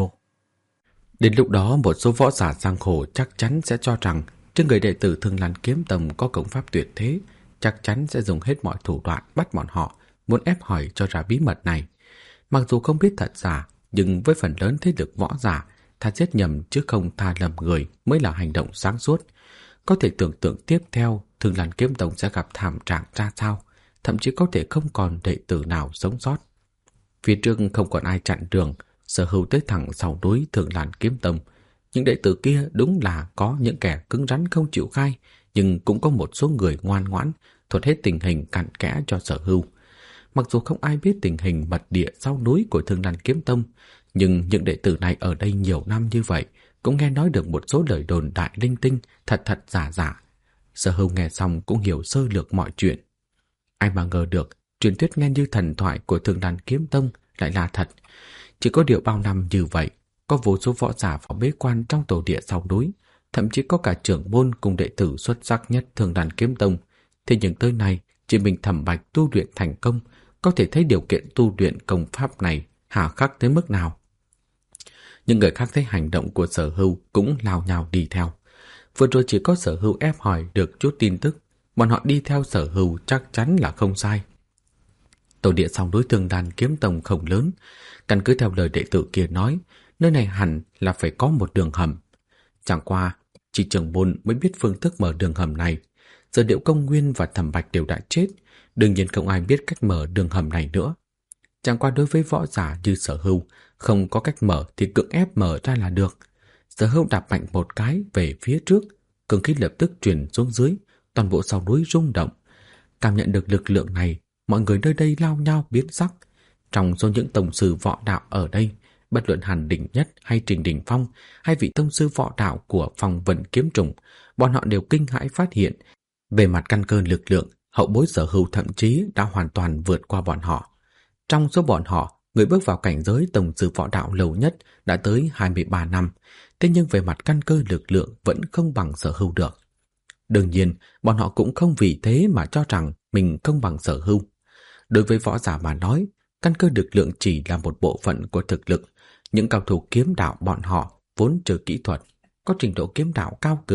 Đến lúc đó, một số võ giả giang hồ chắc chắn sẽ cho rằng trên người đệ tử Thương Đàn Kiếm Tông có công pháp tuyệt thế, chắc chắn sẽ dùng hết mọi thủ đoạn bắt bọn họ, muốn ép hỏi cho ra bí mật này. Mặc dù không biết thật giả, nhưng với phần lớn thế lực võ giả, tha giết nhầm chứ không tha lầm người mới là hành động sáng suốt. Có thể tưởng tượng tiếp theo Thương Đàn Kiếm Tông sẽ gặp thảm trạng ra sao, thậm chí có thể không còn đệ tử nào sống sót. Phía trước không còn ai chặn đường, Sở Hưu tới thẳng sau núi Thương Đàn Kiếm Tông. Những đệ tử kia đúng là có những kẻ cứng rắn không chịu khai, nhưng cũng có một số người ngoan ngoãn thuật hết tình hình cặn kẽ cho Sở Hưu. Mặc dù không ai biết tình hình mật địa sau núi của Thương Đàn Kiếm Tông, nhưng những đệ tử này ở đây nhiều năm như vậy cũng nghe nói được một số lời đồn đại linh tinh, thật thật giả giả. Sở Hưu nghe xong cũng hiểu sơ lược mọi chuyện. Ai mà ngờ được truyền thuyết nghe như thần thoại của Thương Đàn Kiếm Tông lại là thật. Chỉ có điều bao năm như vậy, có vô số võ giả vào bế quan trong tổ địa sau núi, thậm chí có cả trưởng môn cùng đệ tử xuất sắc nhất Thương Đàn Kiếm Tông. Thế nhưng tới nay, chỉ mình Thẩm Bạch tu luyện thành công, có thể thấy điều kiện tu luyện công pháp này hà khắc tới mức nào. Những người khác thấy hành động của Sở Hưu cũng lao nhào đi theo. Vừa rồi chỉ có Sở Hưu ép hỏi được chút tin tức, bọn họ đi theo Sở Hưu chắc chắn là không sai. Tổ địa sau núi Thương Đàn Kiếm Tông không lớn, căn cứ theo lời đệ tử kia nói, nơi này hẳn là phải có một đường hầm. Chẳng qua, chỉ trưởng môn mới biết phương thức mở đường hầm này. Giờ Điệu Công Nguyên và Thẩm Bạch đều đã chết, đương nhiên không ai biết cách mở đường hầm này nữa. Chẳng qua đối với võ giả như Sở Hưu, không có cách mở thì cưỡng ép mở ra là được. Sở Hưu đạp mạnh một cái về phía trước, cường khí lập tức truyền xuống dưới, toàn bộ sau núi rung động. Cảm nhận được lực lượng này, mọi người nơi đây lao nhau biến sắc. Trong số những tông sư võ đạo ở đây, bất luận Hàn Đình Nhất hay Trình Đình Phong hay vị tông sư võ đạo của Phong Vận Kiếm Trùng, bọn họ đều kinh hãi phát hiện về mặt căn cơ lực lượng, hậu bối Sở Hưu thậm chí đã hoàn toàn vượt qua bọn họ. Trong số bọn họ, người bước vào cảnh giới tông sư võ đạo lâu nhất đã tới 23 năm, thế nhưng về mặt căn cơ lực lượng vẫn không bằng Sở Hưu được. Đương nhiên, bọn họ cũng không vì thế mà cho rằng mình không bằng Sở Hưu. Đối với võ giả mà nói, căn cơ lực lượng chỉ là một bộ phận của thực lực. Những cao thủ kiếm đạo bọn họ vốn trừ kỹ thuật, có trình độ kiếm đạo cao cường,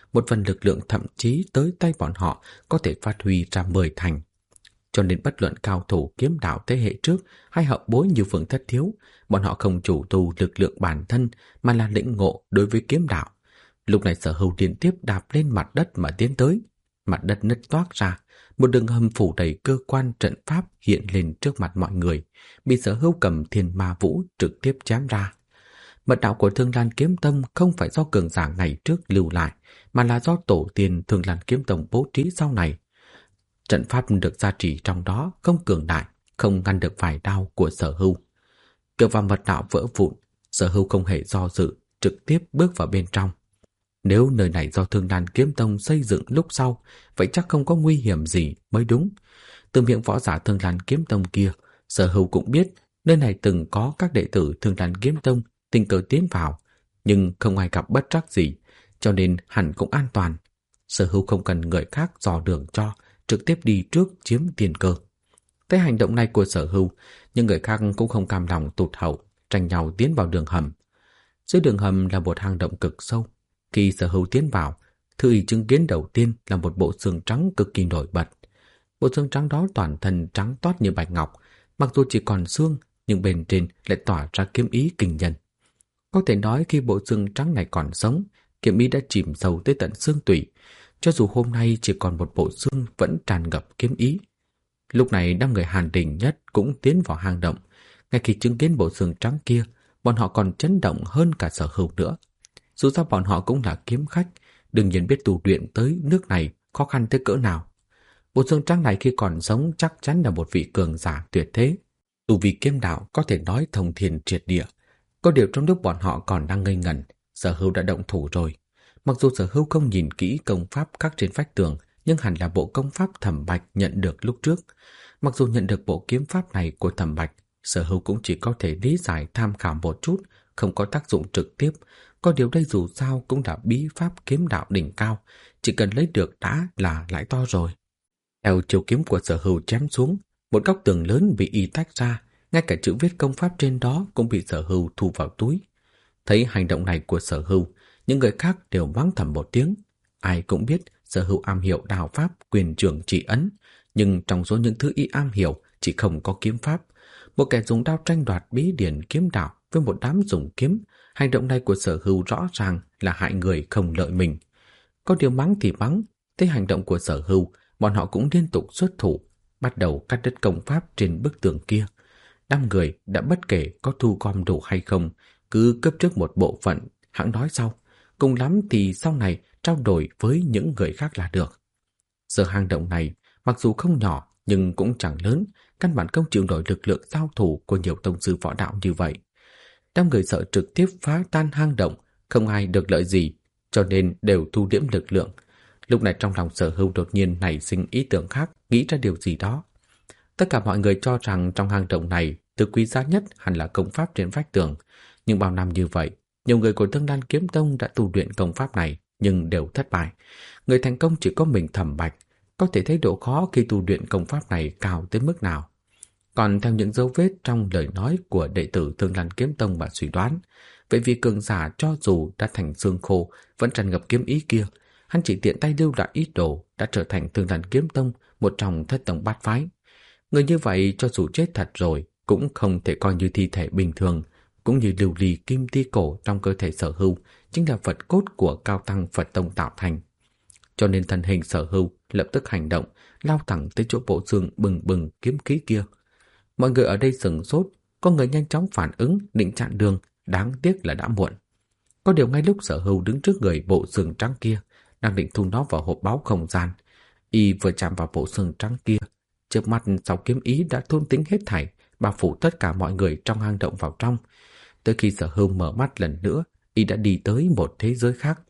một phần lực lượng thậm chí tới tay bọn họ có thể phát huy ra 10 thành. Cho nên bất luận cao thủ kiếm đạo thế hệ trước hay hậu bối như Phương Thất Thiếu, bọn họ không chủ tu lực lượng bản thân mà là lĩnh ngộ đối với kiếm đạo. Lúc này Sở Hưu liên tiếp đạp lên mặt đất mà tiến tới. Mặt đất nứt toác ra, một đường hầm phủ đầy cơ quan trận pháp hiện lên trước mặt mọi người, bị Sở Hưu cầm Thiên Ma Vũ trực tiếp chém ra. Mật đạo của Thương Lan Kiếm Tông không phải do cường giả ngày trước lưu lại, mà là do tổ tiên Thương Lan Kiếm Tông bố trí sau này. Trận pháp được gia trì trong đó không cường đại, không ngăn được vài đao của Sở Hưu. Cửa vào mật đạo vỡ vụn, Sở Hưu không hề do dự, trực tiếp bước vào bên trong. Nếu nơi này do Thương Lan Kiếm Tông xây dựng lúc sau, vậy chắc không có nguy hiểm gì mới đúng. Từ miệng võ giả Thương Lan Kiếm Tông kia, Sở Hưu cũng biết nơi này từng có các đệ tử Thương Lan Kiếm Tông tình cờ tiến vào, nhưng không ai gặp bất trắc gì, cho nên hẳn cũng an toàn. Sở Hưu không cần người khác dò đường cho, trực tiếp đi trước chiếm tiền cơ. Thấy hành động này của Sở Hưu, nhưng người khác cũng không cam lòng tụt hậu, tranh nhau tiến vào đường hầm. Dưới đường hầm là một hang động cực sâu. Khi Sở Hưu tiến vào, thứ y chứng kiến đầu tiên là một bộ xương trắng cực kỳ nổi bật. Bộ xương trắng đó toàn thân trắng toát như bạch ngọc, mặc dù chỉ còn xương, nhưng bên trên lại tỏa ra kiếm ý kinh nhân. Có thể nói khi bộ xương trắng này còn sống, kiếm ý đã chìm sâu tới tận xương tủy. Cho dù hôm nay chỉ còn một bộ xương vẫn tràn ngập kiếm ý. Lúc này đám người Hàn Đình Nhất cũng tiến vào hang động. Ngay khi chứng kiến bộ xương trắng kia, bọn họ còn chấn động hơn cả Sở Hưu nữa. Dù sao bọn họ cũng là kiếm khách, đương nhiên biết tu luyện tới nước này khó khăn tới cỡ nào. Bộ xương trắng này khi còn sống chắc chắn là một vị cường giả tuyệt thế. Tu vi kiếm đạo có thể nói thông thiên triệt địa. Có điều trong lúc bọn họ còn đang ngây ngẩn, Sở Hưu đã động thủ rồi. Mặc dù Sở Hưu không nhìn kỹ công pháp khắc trên vách tường, nhưng hẳn là bộ công pháp Thẩm Bạch nhận được lúc trước. Mặc dù nhận được bộ kiếm pháp này của Thẩm Bạch, Sở Hưu cũng chỉ có thể lý giải tham khảo một chút, không có tác dụng trực tiếp. Có điều đây dù sao cũng là bí pháp kiếm đạo đỉnh cao, chỉ cần lấy được đã là lãi to rồi. Theo chiều kiếm của Sở Hưu chém xuống, một góc tường lớn bị y tách ra, ngay cả chữ viết công pháp trên đó cũng bị Sở Hưu thu vào túi. Thấy hành động này của Sở Hưu, những người khác đều mắng thầm một tiếng. Ai cũng biết Sở Hưu am hiểu đao pháp, quyền trưởng chỉ ấn, nhưng trong số những thứ y am hiểu chỉ không có kiếm pháp. Một kẻ dùng đao tranh đoạt bí điển kiếm đạo với một đám dùng kiếm, hành động này của Sở Hưu rõ ràng là hại người không lợi mình. Có điều mắng thì mắng, thấy hành động của Sở Hưu, bọn họ cũng liên tục xuất thủ, bắt đầu cắt đứt công pháp trên bức tường kia. Đám người đã bất kể có thu gom đủ hay không, cứ cấp trước một bộ phận, hẵng nói sau. Cùng lắm thì sau này trao đổi với những người khác là được. Giờ hang động này, mặc dù không nhỏ nhưng cũng chẳng lớn, căn bản không chịu nổi lực lượng giao thủ của nhiều tông sư võ đạo như vậy. Đám người sợ trực tiếp phá tan hang động, không ai được lợi gì, cho nên đều thu liễm lực lượng. Lúc này trong lòng Sở Hưu đột nhiên nảy sinh ý tưởng khác, nghĩ ra điều gì đó. Tất cả mọi người cho rằng trong hang động này, thứ quý giá nhất hẳn là công pháp trên vách tường. Nhưng bao năm như vậy, nhiều người của Thương Lan Kiếm Tông đã tu luyện công pháp này, nhưng đều thất bại. Người thành công chỉ có mình Thẩm Bạch, có thể thấy độ khó khi tu luyện công pháp này cao tới mức nào. Còn theo những dấu vết trong lời nói của đệ tử Thương Lan Kiếm Tông mà suy đoán, vậy vì cường giả cho dù đã thành xương khô vẫn tràn ngập kiếm ý kia, hắn chỉ tiện tay lưu lại ít đồ đã trở thành Thương Lan Kiếm Tông một trong thất tông bát phái. Người như vậy cho dù chết thật rồi cũng không thể coi như thi thể bình thường, cũng như lưu ly kim ti cổ trong cơ thể Sở Hưu chính là Phật cốt của cao tăng Phật tông tạo thành. Cho nên thân hình Sở Hưu lập tức hành động, lao thẳng tới chỗ bộ xương bừng bừng kiếm khí kia. Mọi người ở đây sửng sốt, có người nhanh chóng phản ứng định chặn đường, đáng tiếc là đã muộn. Có điều ngay lúc Sở Hưu đứng trước người bộ xương trắng kia, đang định thu nó vào hộp báu không gian, y vừa chạm vào bộ xương trắng kia, chớp mắt sáu kiếm ý đã thôn tính hết thảy, bao phủ tất cả mọi người trong hang động vào trong. Tới khi Sở Hưu mở mắt lần nữa, y đã đi tới một thế giới khác.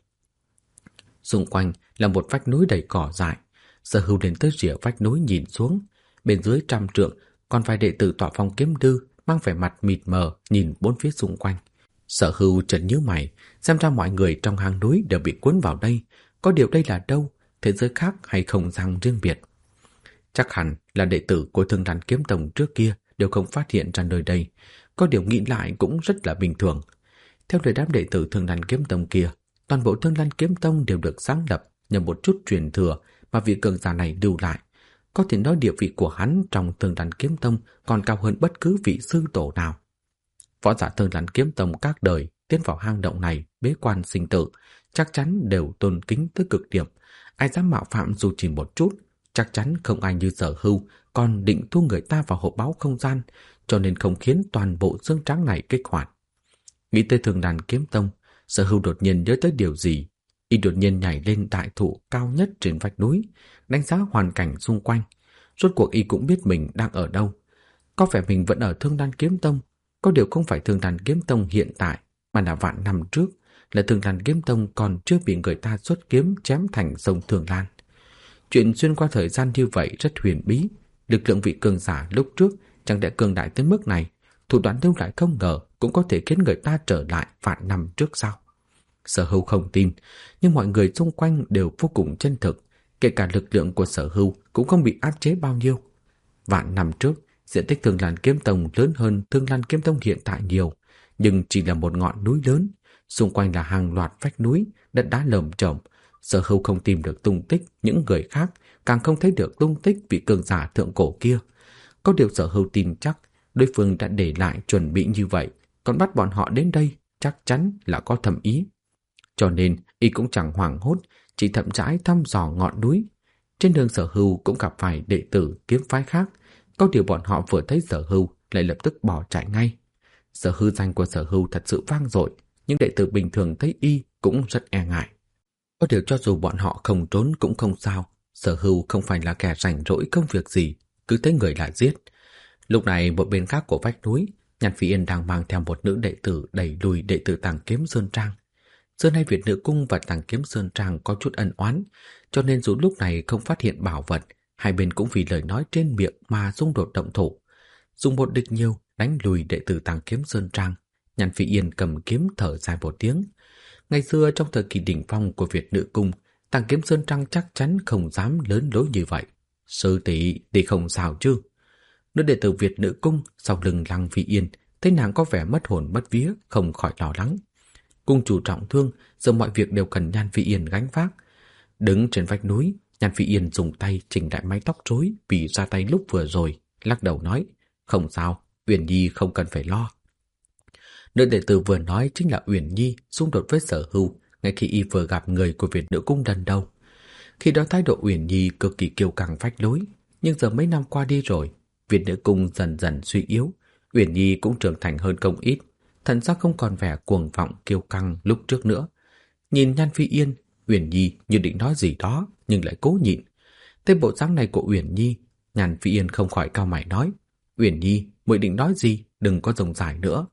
Xung quanh là một vách núi đầy cỏ dại. Sở Hưu lên tới rìa vách núi nhìn xuống. Bên dưới 100 trượng còn vài đệ tử Tọa Phong Kiếm Đư mang vẻ mặt mịt mờ nhìn bốn phía xung quanh. Sở Hưu chợt nhíu mày, xem ra mọi người trong hang núi đều bị cuốn vào đây. Có điều đây là đâu? Thế giới khác hay không gian riêng biệt? Chắc hẳn là đệ tử của Thương Lan Kiếm Tông trước kia đều không phát hiện ra nơi đây. Có điều nghĩ lại cũng rất là bình thường. Theo lời đám đệ tử Thương Lan Kiếm Tông kia, toàn bộ Thương Lan Kiếm Tông đều được sáng lập nhờ một chút truyền thừa mà vị cường giả này lưu lại. Có thể nói địa vị của hắn trong Thương Lan Kiếm Tông còn cao hơn bất cứ vị sư tổ nào. Võ giả Thương Lan Kiếm Tông các đời tiến vào hang động này bế quan sinh tử, chắc chắn đều tôn kính tới cực điểm. Ai dám mạo phạm dù chỉ một chút, chắc chắn không ai như Sở Hưu còn định thu người ta vào hộp báu không gian, cho nên không khiến toàn bộ xương trắng này kích hoạt. Nghĩ tới Thương Lan Kiếm Tông, Sở Hưu đột nhiên nhớ tới điều gì. Y đột nhiên nhảy lên đại thụ cao nhất trên vách núi, đánh giá hoàn cảnh xung quanh. Rốt cuộc y cũng biết mình đang ở đâu. Có vẻ mình vẫn ở Thương Lan Kiếm Tông, có điều không phải Thương Lan Kiếm Tông hiện tại, mà là vạn năm trước, là Thương Lan Kiếm Tông còn chưa bị người ta xuất kiếm chém thành sông Thương Lan. Chuyện xuyên qua thời gian như vậy rất huyền bí. Lực lượng vị cường giả lúc trước chẳng lẽ cường đại tới mức này, thủ đoạn lưu lại không ngờ cũng có thể khiến người ta trở lại vạn năm trước sao? Sở Hưu không tin, nhưng mọi người xung quanh đều vô cùng chân thực, kể cả lực lượng của Sở Hưu cũng không bị áp chế bao nhiêu. Vạn năm trước, diện tích Thương Lan Kiếm Tông lớn hơn Thương Lan Kiếm Tông hiện tại nhiều, nhưng chỉ là một ngọn núi lớn, xung quanh là hàng loạt vách núi, đất đá lởm chởm. Sở Hưu không tìm được tung tích những người khác, càng không thấy được tung tích vị cường giả thượng cổ kia. Có điều Sở Hưu tin chắc đối phương đã để lại chuẩn bị như vậy, còn bắt bọn họ đến đây chắc chắn là có thầm ý. Cho nên y cũng chẳng hoảng hốt, chỉ chậm rãi thăm dò ngọn núi. Trên đường Sở Hưu cũng gặp phải đệ tử kiếm phái khác, có điều bọn họ vừa thấy Sở Hưu lại lập tức bỏ chạy ngay. Sở hư danh của Sở Hưu thật sự vang dội, nhưng đệ tử bình thường thấy y cũng rất e ngại. Có điều cho dù bọn họ không trốn cũng không sao, Sở Hưu không phải là kẻ rảnh rỗi không việc gì, cứ thấy người lại giết. Lúc này một bên khác của vách núi, Nhan Phi Yên đang mang theo một nữ đệ tử đẩy lùi đệ tử Tàng Kiếm Sơn Trang. Xưa nay Việt Nữ Cung và Tàng Kiếm Sơn Trang có chút ân oán, cho nên dù lúc này không phát hiện bảo vật, hai bên cũng vì lời nói trên miệng mà xung đột động thủ. Dùng một địch nhiều đánh lùi đệ tử Tàng Kiếm Sơn Trang. Nhan Phi Yên cầm kiếm thở dài một tiếng. Ngày xưa trong thời kỳ đỉnh phong của Việt Nữ Cung, Tàng Kiếm Sơn Trang chắc chắn không dám lớn lối như vậy. Sư tỷ thì không sao chứ? Nữ đệ tử Việt Nữ Cung sau lưng Lăng Phi Yên thấy nàng có vẻ mất hồn mất vía, không khỏi lo lắng. Cung chủ trọng thương, giờ mọi việc đều cần Nhan Phi Yên gánh vác. Đứng trên vách núi, Nhan Phi Yên dùng tay chỉnh lại mái tóc rối vì ra tay lúc vừa rồi, lắc đầu nói: "Không sao, Uyển Nhi không cần phải lo." Nữ đệ tử vừa nói chính là Uyển Nhi xung đột với Sở Hưu ngay khi y vừa gặp người của Việt Nữ Cung lần đầu. Khi đó thái độ Uyển Nhi cực kỳ kiêu căng phách lối, nhưng giờ mấy năm qua đi rồi, Việt Nữ Cung dần dần suy yếu, Uyển Nhi cũng trưởng thành hơn không ít, thần sắc không còn vẻ cuồng vọng kiêu căng lúc trước nữa. Nhìn Nhan Phi Yên, Uyển Nhi như định nói gì đó nhưng lại cố nhịn. Thấy bộ dáng này của Uyển Nhi, Nhan Phi Yên không khỏi cau mày nói: "Uyển Nhi, muội định nói gì, đừng có rông dài nữa."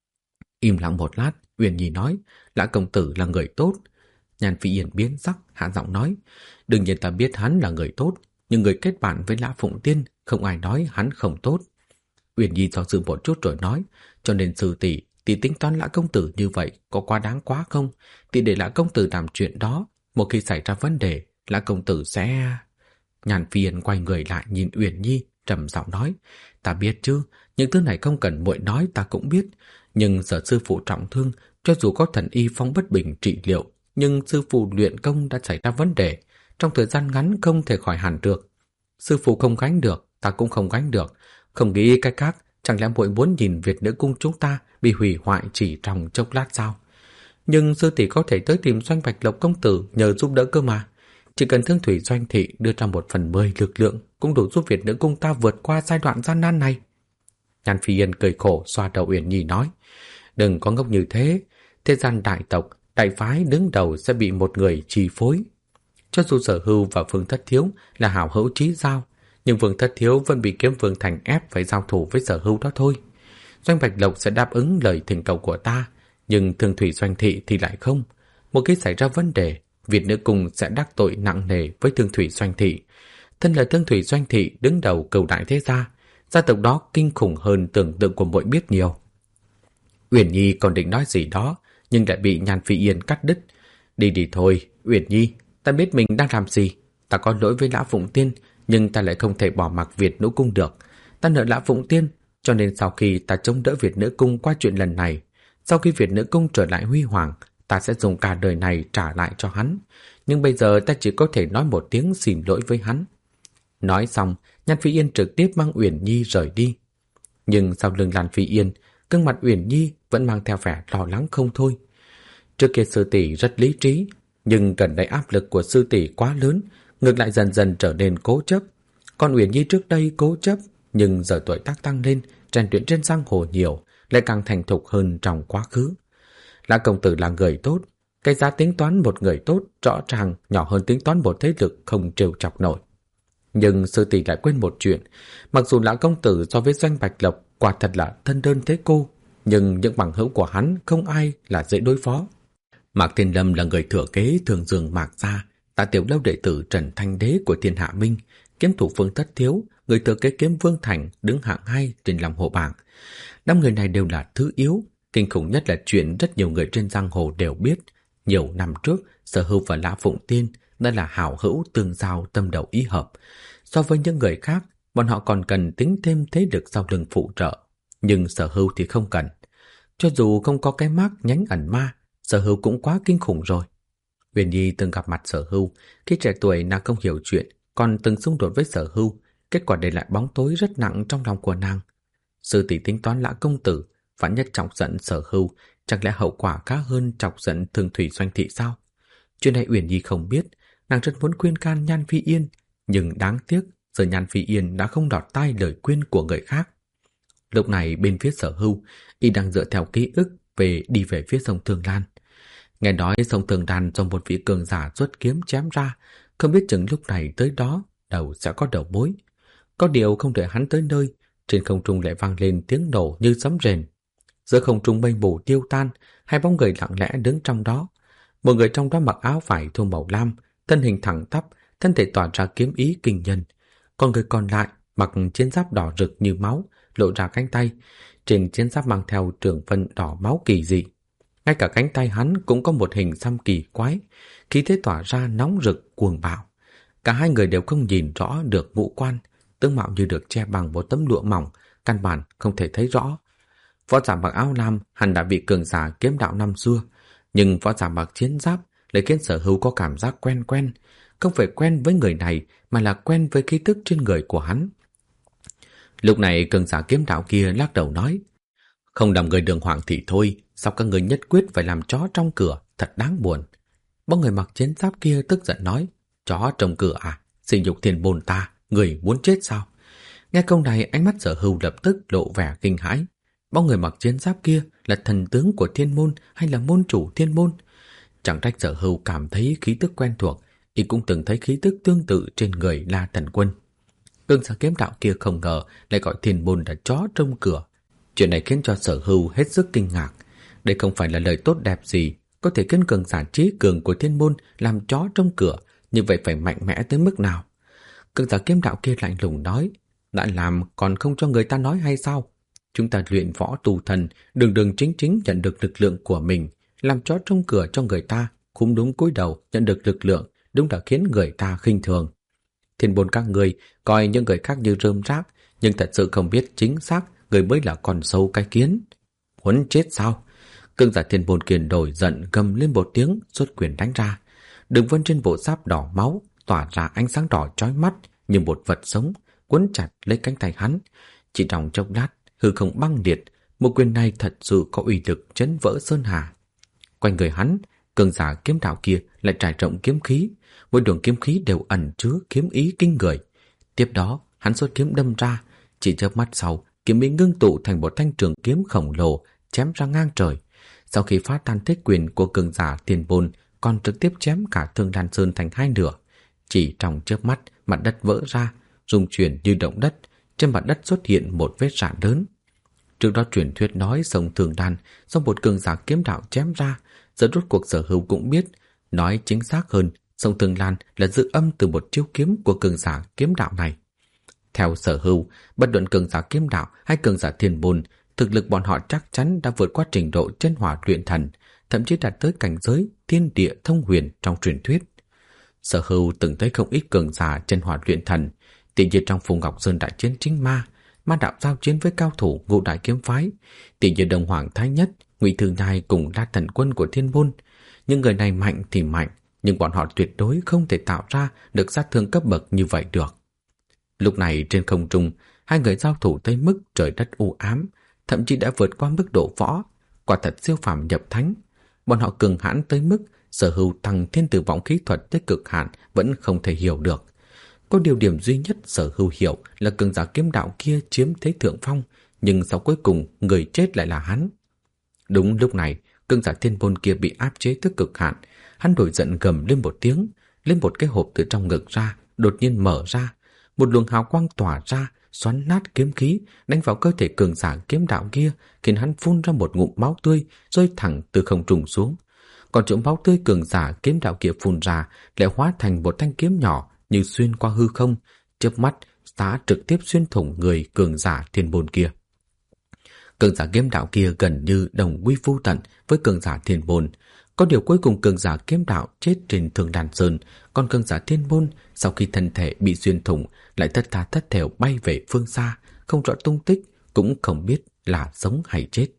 Im lặng một lát, Uyển Nhi nói: "Lã công tử là người tốt." Nhan Phi Yên biến sắc, hạ giọng nói: "Đương nhiên ta biết hắn là người tốt, nhưng người kết bạn với Lã Phụng Tiên không ai nói hắn không tốt." Uyển Nhi do dự một chút rồi nói: "Cho nên sư tỷ tính toán Lã công tử như vậy có quá đáng quá không? Tỷ để Lã công tử làm chuyện đó, một khi xảy ra vấn đề, Lã công tử sẽ..." Nhan Phi Yên quay người lại nhìn Uyển Nhi, trầm giọng nói: "Ta biết chứ, những thứ này không cần muội nói ta cũng biết, nhưng giờ sư phụ trọng thương, cho dù có thần y Phong Bất Bình trị liệu, nhưng sư phụ luyện công đã xảy ra vấn đề, trong thời gian ngắn không thể khỏi hẳn được. Sư phụ không gánh được, ta cũng không gánh được, không nghĩ cách khác, chẳng lẽ muội muốn nhìn Việt Nữ Cung chúng ta bị hủy hoại chỉ trong chốc lát sao? Nhưng sư tỷ có thể tới tìm Doanh Bạch Lộc công tử nhờ giúp đỡ cơ mà. Chỉ cần Thương Thủy Doanh thị đưa ra 1/10 lực lượng cũng đủ giúp Việt Nữ Cung ta vượt qua giai đoạn gian nan này." Nhan Phi Yên cười khổ xoa đầu Uyển Nhi nói: "Đừng có ngốc như thế, thế gian đại tộc, đại phái đứng đầu sẽ bị một người chi phối. Cho dù Sở Hưu và Phương Thất Thiếu là hảo hữu chí giao, nhưng Phương Thất Thiếu vẫn bị Kiếm Vương Thành ép phải giao thủ với Sở Hưu đó thôi. Doanh Bạch Lộc sẽ đáp ứng lời thỉnh cầu của ta, nhưng Thương Thủy Doanh thị thì lại không. Một khi xảy ra vấn đề, Việt Nữ Cung sẽ đắc tội nặng nề với Thương Thủy Doanh thị. Thân là Thương Thủy Doanh thị đứng đầu cửu đại thế gia, gia tộc đó kinh khủng hơn tưởng tượng của muội biết nhiều." Uyển Nhi còn định nói gì đó, nhưng lại bị Nhan Phi Yên cắt đứt. Đi thôi, Uyển Nhi, ta biết mình đang làm gì. Ta có lỗi với Lã Phụng Tiên, nhưng ta lại không thể bỏ mặc Việt Nữ Cung được. Ta nợ Lã Phụng Tiên, cho nên sau khi ta chống đỡ Việt Nữ Cung qua chuyện lần này, sau khi Việt Nữ Cung trở lại huy hoàng, ta sẽ dùng cả đời này trả lại cho hắn, nhưng bây giờ ta chỉ có thể nói một tiếng xin lỗi với hắn. Nói xong, Nhan Phi Yên trực tiếp mang Uyển Nhi rời đi. Nhưng sau lưng Lan Phi Yên, gương mặt Uyển Nhi vẫn mang theo vẻ lo lắng không thôi. Trước kia sư tỷ rất lý trí, nhưng gần đây áp lực của sư tỷ quá lớn, ngược lại dần dần trở nên cố chấp. Còn Uyển Nhi trước đây cố chấp, nhưng giờ tuổi tác tăng lên, rèn luyện trên giang hồ nhiều, lại càng thành thục hơn trong quá khứ. Lã công tử là người tốt, cái giá tính toán một người tốt rõ ràng nhỏ hơn tính toán một thế lực không trêu chọc nổi. Nhưng sư tỷ lại quên một chuyện, mặc dù Lã công tử so với Doanh Bạch Lộc quả thật là thân đơn thế cô, nhưng những bằng hữu của hắn không ai là dễ đối phó. Mạc Thiên Lâm là người thừa kế thường dương Mạc gia, Tạ Tiểu Lâu đệ tử Trần Thanh Đế của Thiên Hạ Minh, kiếm thủ Phương Thất Thiếu, người thừa kế kiếm Vương Thành đứng hạng 2 trên lòng hồ bảng. Năm người này đều là thứ yếu, kinh khủng nhất là chuyện rất nhiều người trên giang hồ đều biết. Nhiều năm trước, Sở Hưu và Lã Phụng Tiên đã là hảo hữu tương giao tâm đầu ý hợp. So với những người khác, bọn họ còn cần tính thêm thế lực sau lưng phụ trợ, nhưng Sở Hưu thì không cần. Cho dù không có cái mác nhánh ẩn ma, Sở Hưu cũng quá kinh khủng rồi. Uyển Nhi từng gặp mặt Sở Hưu, khi trẻ tuổi nàng không hiểu chuyện, còn từng xung đột với Sở Hưu, kết quả để lại bóng tối rất nặng trong lòng của nàng. Sư tỷ tính toán Lã công tử, vạn nhất chọc giận Sở Hưu, chẳng lẽ hậu quả khá hơn chọc giận Thường Thủy Doanh thị sao? Chuyện này Uyển Nhi không biết, nàng rất muốn khuyên can Nhan Phi Yên, nhưng đáng tiếc giờ Nhan Phi Yên đã không lọt tai lời khuyên của người khác. Lúc này bên phía Sở Hưu, y đang dựa theo ký ức đi về phía sông Thương Lan. Nghe nói sông Thương Lan do một vị cường giả xuất kiếm chém ra, không biết chừng lúc này tới đó đầu sẽ có đầu mối. Có điều không đợi hắn tới nơi, trên không trung lại vang lên tiếng nổ như sấm rền. Giữa không trung mây mù tiêu tan, hai bóng người lặng lẽ đứng trong đó. Một người trong đó mặc áo vải thô màu lam, thân hình thẳng tắp, thân thể tỏa ra kiếm ý kinh nhân. Còn người còn lại mặc chiến giáp đỏ rực như máu, lộ ra cánh tay. Trên chiến giáp mang theo trường vân đỏ máu kỳ dị. Ngay cả cánh tay hắn cũng có một hình xăm kỳ quái, khí thế tỏa ra nóng rực cuồng bạo. Cả hai người đều không nhìn rõ được ngũ quan, tướng mạo như được che bằng một tấm lụa mỏng, căn bản không thể thấy rõ. Võ giả mặc áo lam hẳn đã bị cường giả kiếm đạo năm xưa, nhưng võ giả mặc chiến giáp lại khiến Sở Hưu có cảm giác quen quen, không phải quen với người này mà là quen với khí tức trên người của hắn. Lúc này cường giả kiếm đạo kia lắc đầu nói: "Không làm người đường hoàng thì thôi, sao các người nhất quyết phải làm chó trong cửa, thật đáng buồn." Bóng người mặc chiến giáp kia tức giận nói: "Chó trong cửa à? Sỉ nhục Thiên Môn ta, người muốn chết sao?" Nghe câu này, ánh mắt Sở Hưu lập tức lộ vẻ kinh hãi. Bóng người mặc chiến giáp kia là thần tướng của Thiên Môn hay là môn chủ Thiên Môn? Chẳng trách Sở Hưu cảm thấy khí tức quen thuộc, y cũng từng thấy khí tức tương tự trên người La Thần Quân. Cường giả kiếm đạo kia không ngờ lại gọi Thiên Môn là chó trong cửa. Chuyện này khiến cho Sở Hưu hết sức kinh ngạc. Đây không phải là lời tốt đẹp gì, có thể khiến cường giả trí cường của Thiên Môn làm chó trong cửa, như vậy phải mạnh mẽ tới mức nào? Cường giả kiếm đạo kia lạnh lùng nói: "Đã làm còn không cho người ta nói hay sao? Chúng ta luyện võ tu thần, đường đường chính chính nhận được lực lượng của mình, làm chó trong cửa cho người ta, khúm núm cúi đầu nhận được lực lượng, đúng là khiến người ta khinh thường. Thiên Môn các người coi những người khác như rơm rác, nhưng thật sự không biết chính xác người mới là con sâu cái kiến. Muốn chết sao?" Cường giả Thiên Môn kia nổi giận gầm lên một tiếng, xuất quyền đánh ra. Đường vân trên bộ giáp đỏ máu tỏa ra ánh sáng đỏ chói mắt như một vật sống, quấn chặt lấy cánh tay hắn. Chỉ trong chốc lát, hư không băng liệt, một quyền này thật sự có uy lực chấn vỡ sơn hà. Quanh người hắn, cường giả kiếm đạo kia lại trải rộng kiếm khí, mỗi đường kiếm khí đều ẩn chứa kiếm ý kinh người. Tiếp đó, hắn xuất kiếm đâm ra, chỉ chớp mắt sau, kiếm ý ngưng tụ thành một thanh trường kiếm khổng lồ chém ra ngang trời. Sau khi phá tan thế quyền của cường giả Thiên Môn, còn trực tiếp chém cả Thương Lan Sơn thành hai nửa. Chỉ trong chớp mắt, mặt đất vỡ ra, rung chuyển như động đất, trên mặt đất xuất hiện một vết rạn lớn. Trước đó truyền thuyết nói sông Thương Lan do một cường giả kiếm đạo chém ra, giờ rốt cuộc Sở Hưu cũng biết, nói chính xác hơn, sông Thương Lan là dự âm từ một chiêu kiếm của cường giả kiếm đạo này. Theo Sở Hưu, bất luận cường giả kiếm đạo hay cường giả Thiên Môn, thực lực bọn họ chắc chắn đã vượt qua trình độ chân hỏa luyện thần, thậm chí đạt tới cảnh giới thiên địa thông huyền trong truyền thuyết. Sở Hưu từng thấy không ít cường giả chân hỏa luyện thần, tỷ như trong Phùng Ngọc Sơn đại chiến chính ma đạo giao chiến với cao thủ Ngũ đại kiếm phái, tỷ như Đông Hoàng Thái Nhất, Ngụy Thư Nhai cùng La Thần Quân của Thiên Môn. những người này mạnh thì mạnh, nhưng bọn họ tuyệt đối không thể tạo ra được sát thương cấp bậc như vậy được. Lúc này trên không trung, hai người giao thủ tới mức trời đất u ám, thậm chí đã vượt qua mức độ võ, quả thật siêu phàm nhập thánh. Bọn họ cường hãn tới mức Sở Hưu tăng thiên tử vọng khí thuật tới cực hạn vẫn không thể hiểu được. Có điều điểm duy nhất Sở Hưu hiểu là cường giả kiếm đạo kia chiếm thế thượng phong, nhưng sau cuối cùng người chết lại là hắn. Đúng lúc này, cường giả thiên môn kia bị áp chế tới cực hạn, hắn nổi giận gầm lên một tiếng, lên một cái hộp từ trong ngực ra, đột nhiên mở ra, một luồng hào quang tỏa ra, xoắn nát kiếm khí, đánh vào cơ thể cường giả kiếm đạo kia, khiến hắn phun ra một ngụm máu tươi, rơi thẳng từ không trung xuống. Còn chỗ máu tươi cường giả kiếm đạo kia phun ra lại hóa thành một thanh kiếm nhỏ như xuyên qua hư không, chớp mắt đã trực tiếp xuyên thủng người cường giả thiên môn kia. Cường giả kiếm đạo kia gần như đồng quy vô tận với cường giả thiên môn. Có điều cuối cùng cường giả kiếm đạo chết trên Thương Đàn Sơn, còn cường giả thiên môn sau khi thân thể bị xuyên thủng lại thất tha thất thểu bay về phương xa, không rõ tung tích, cũng không biết là sống hay chết.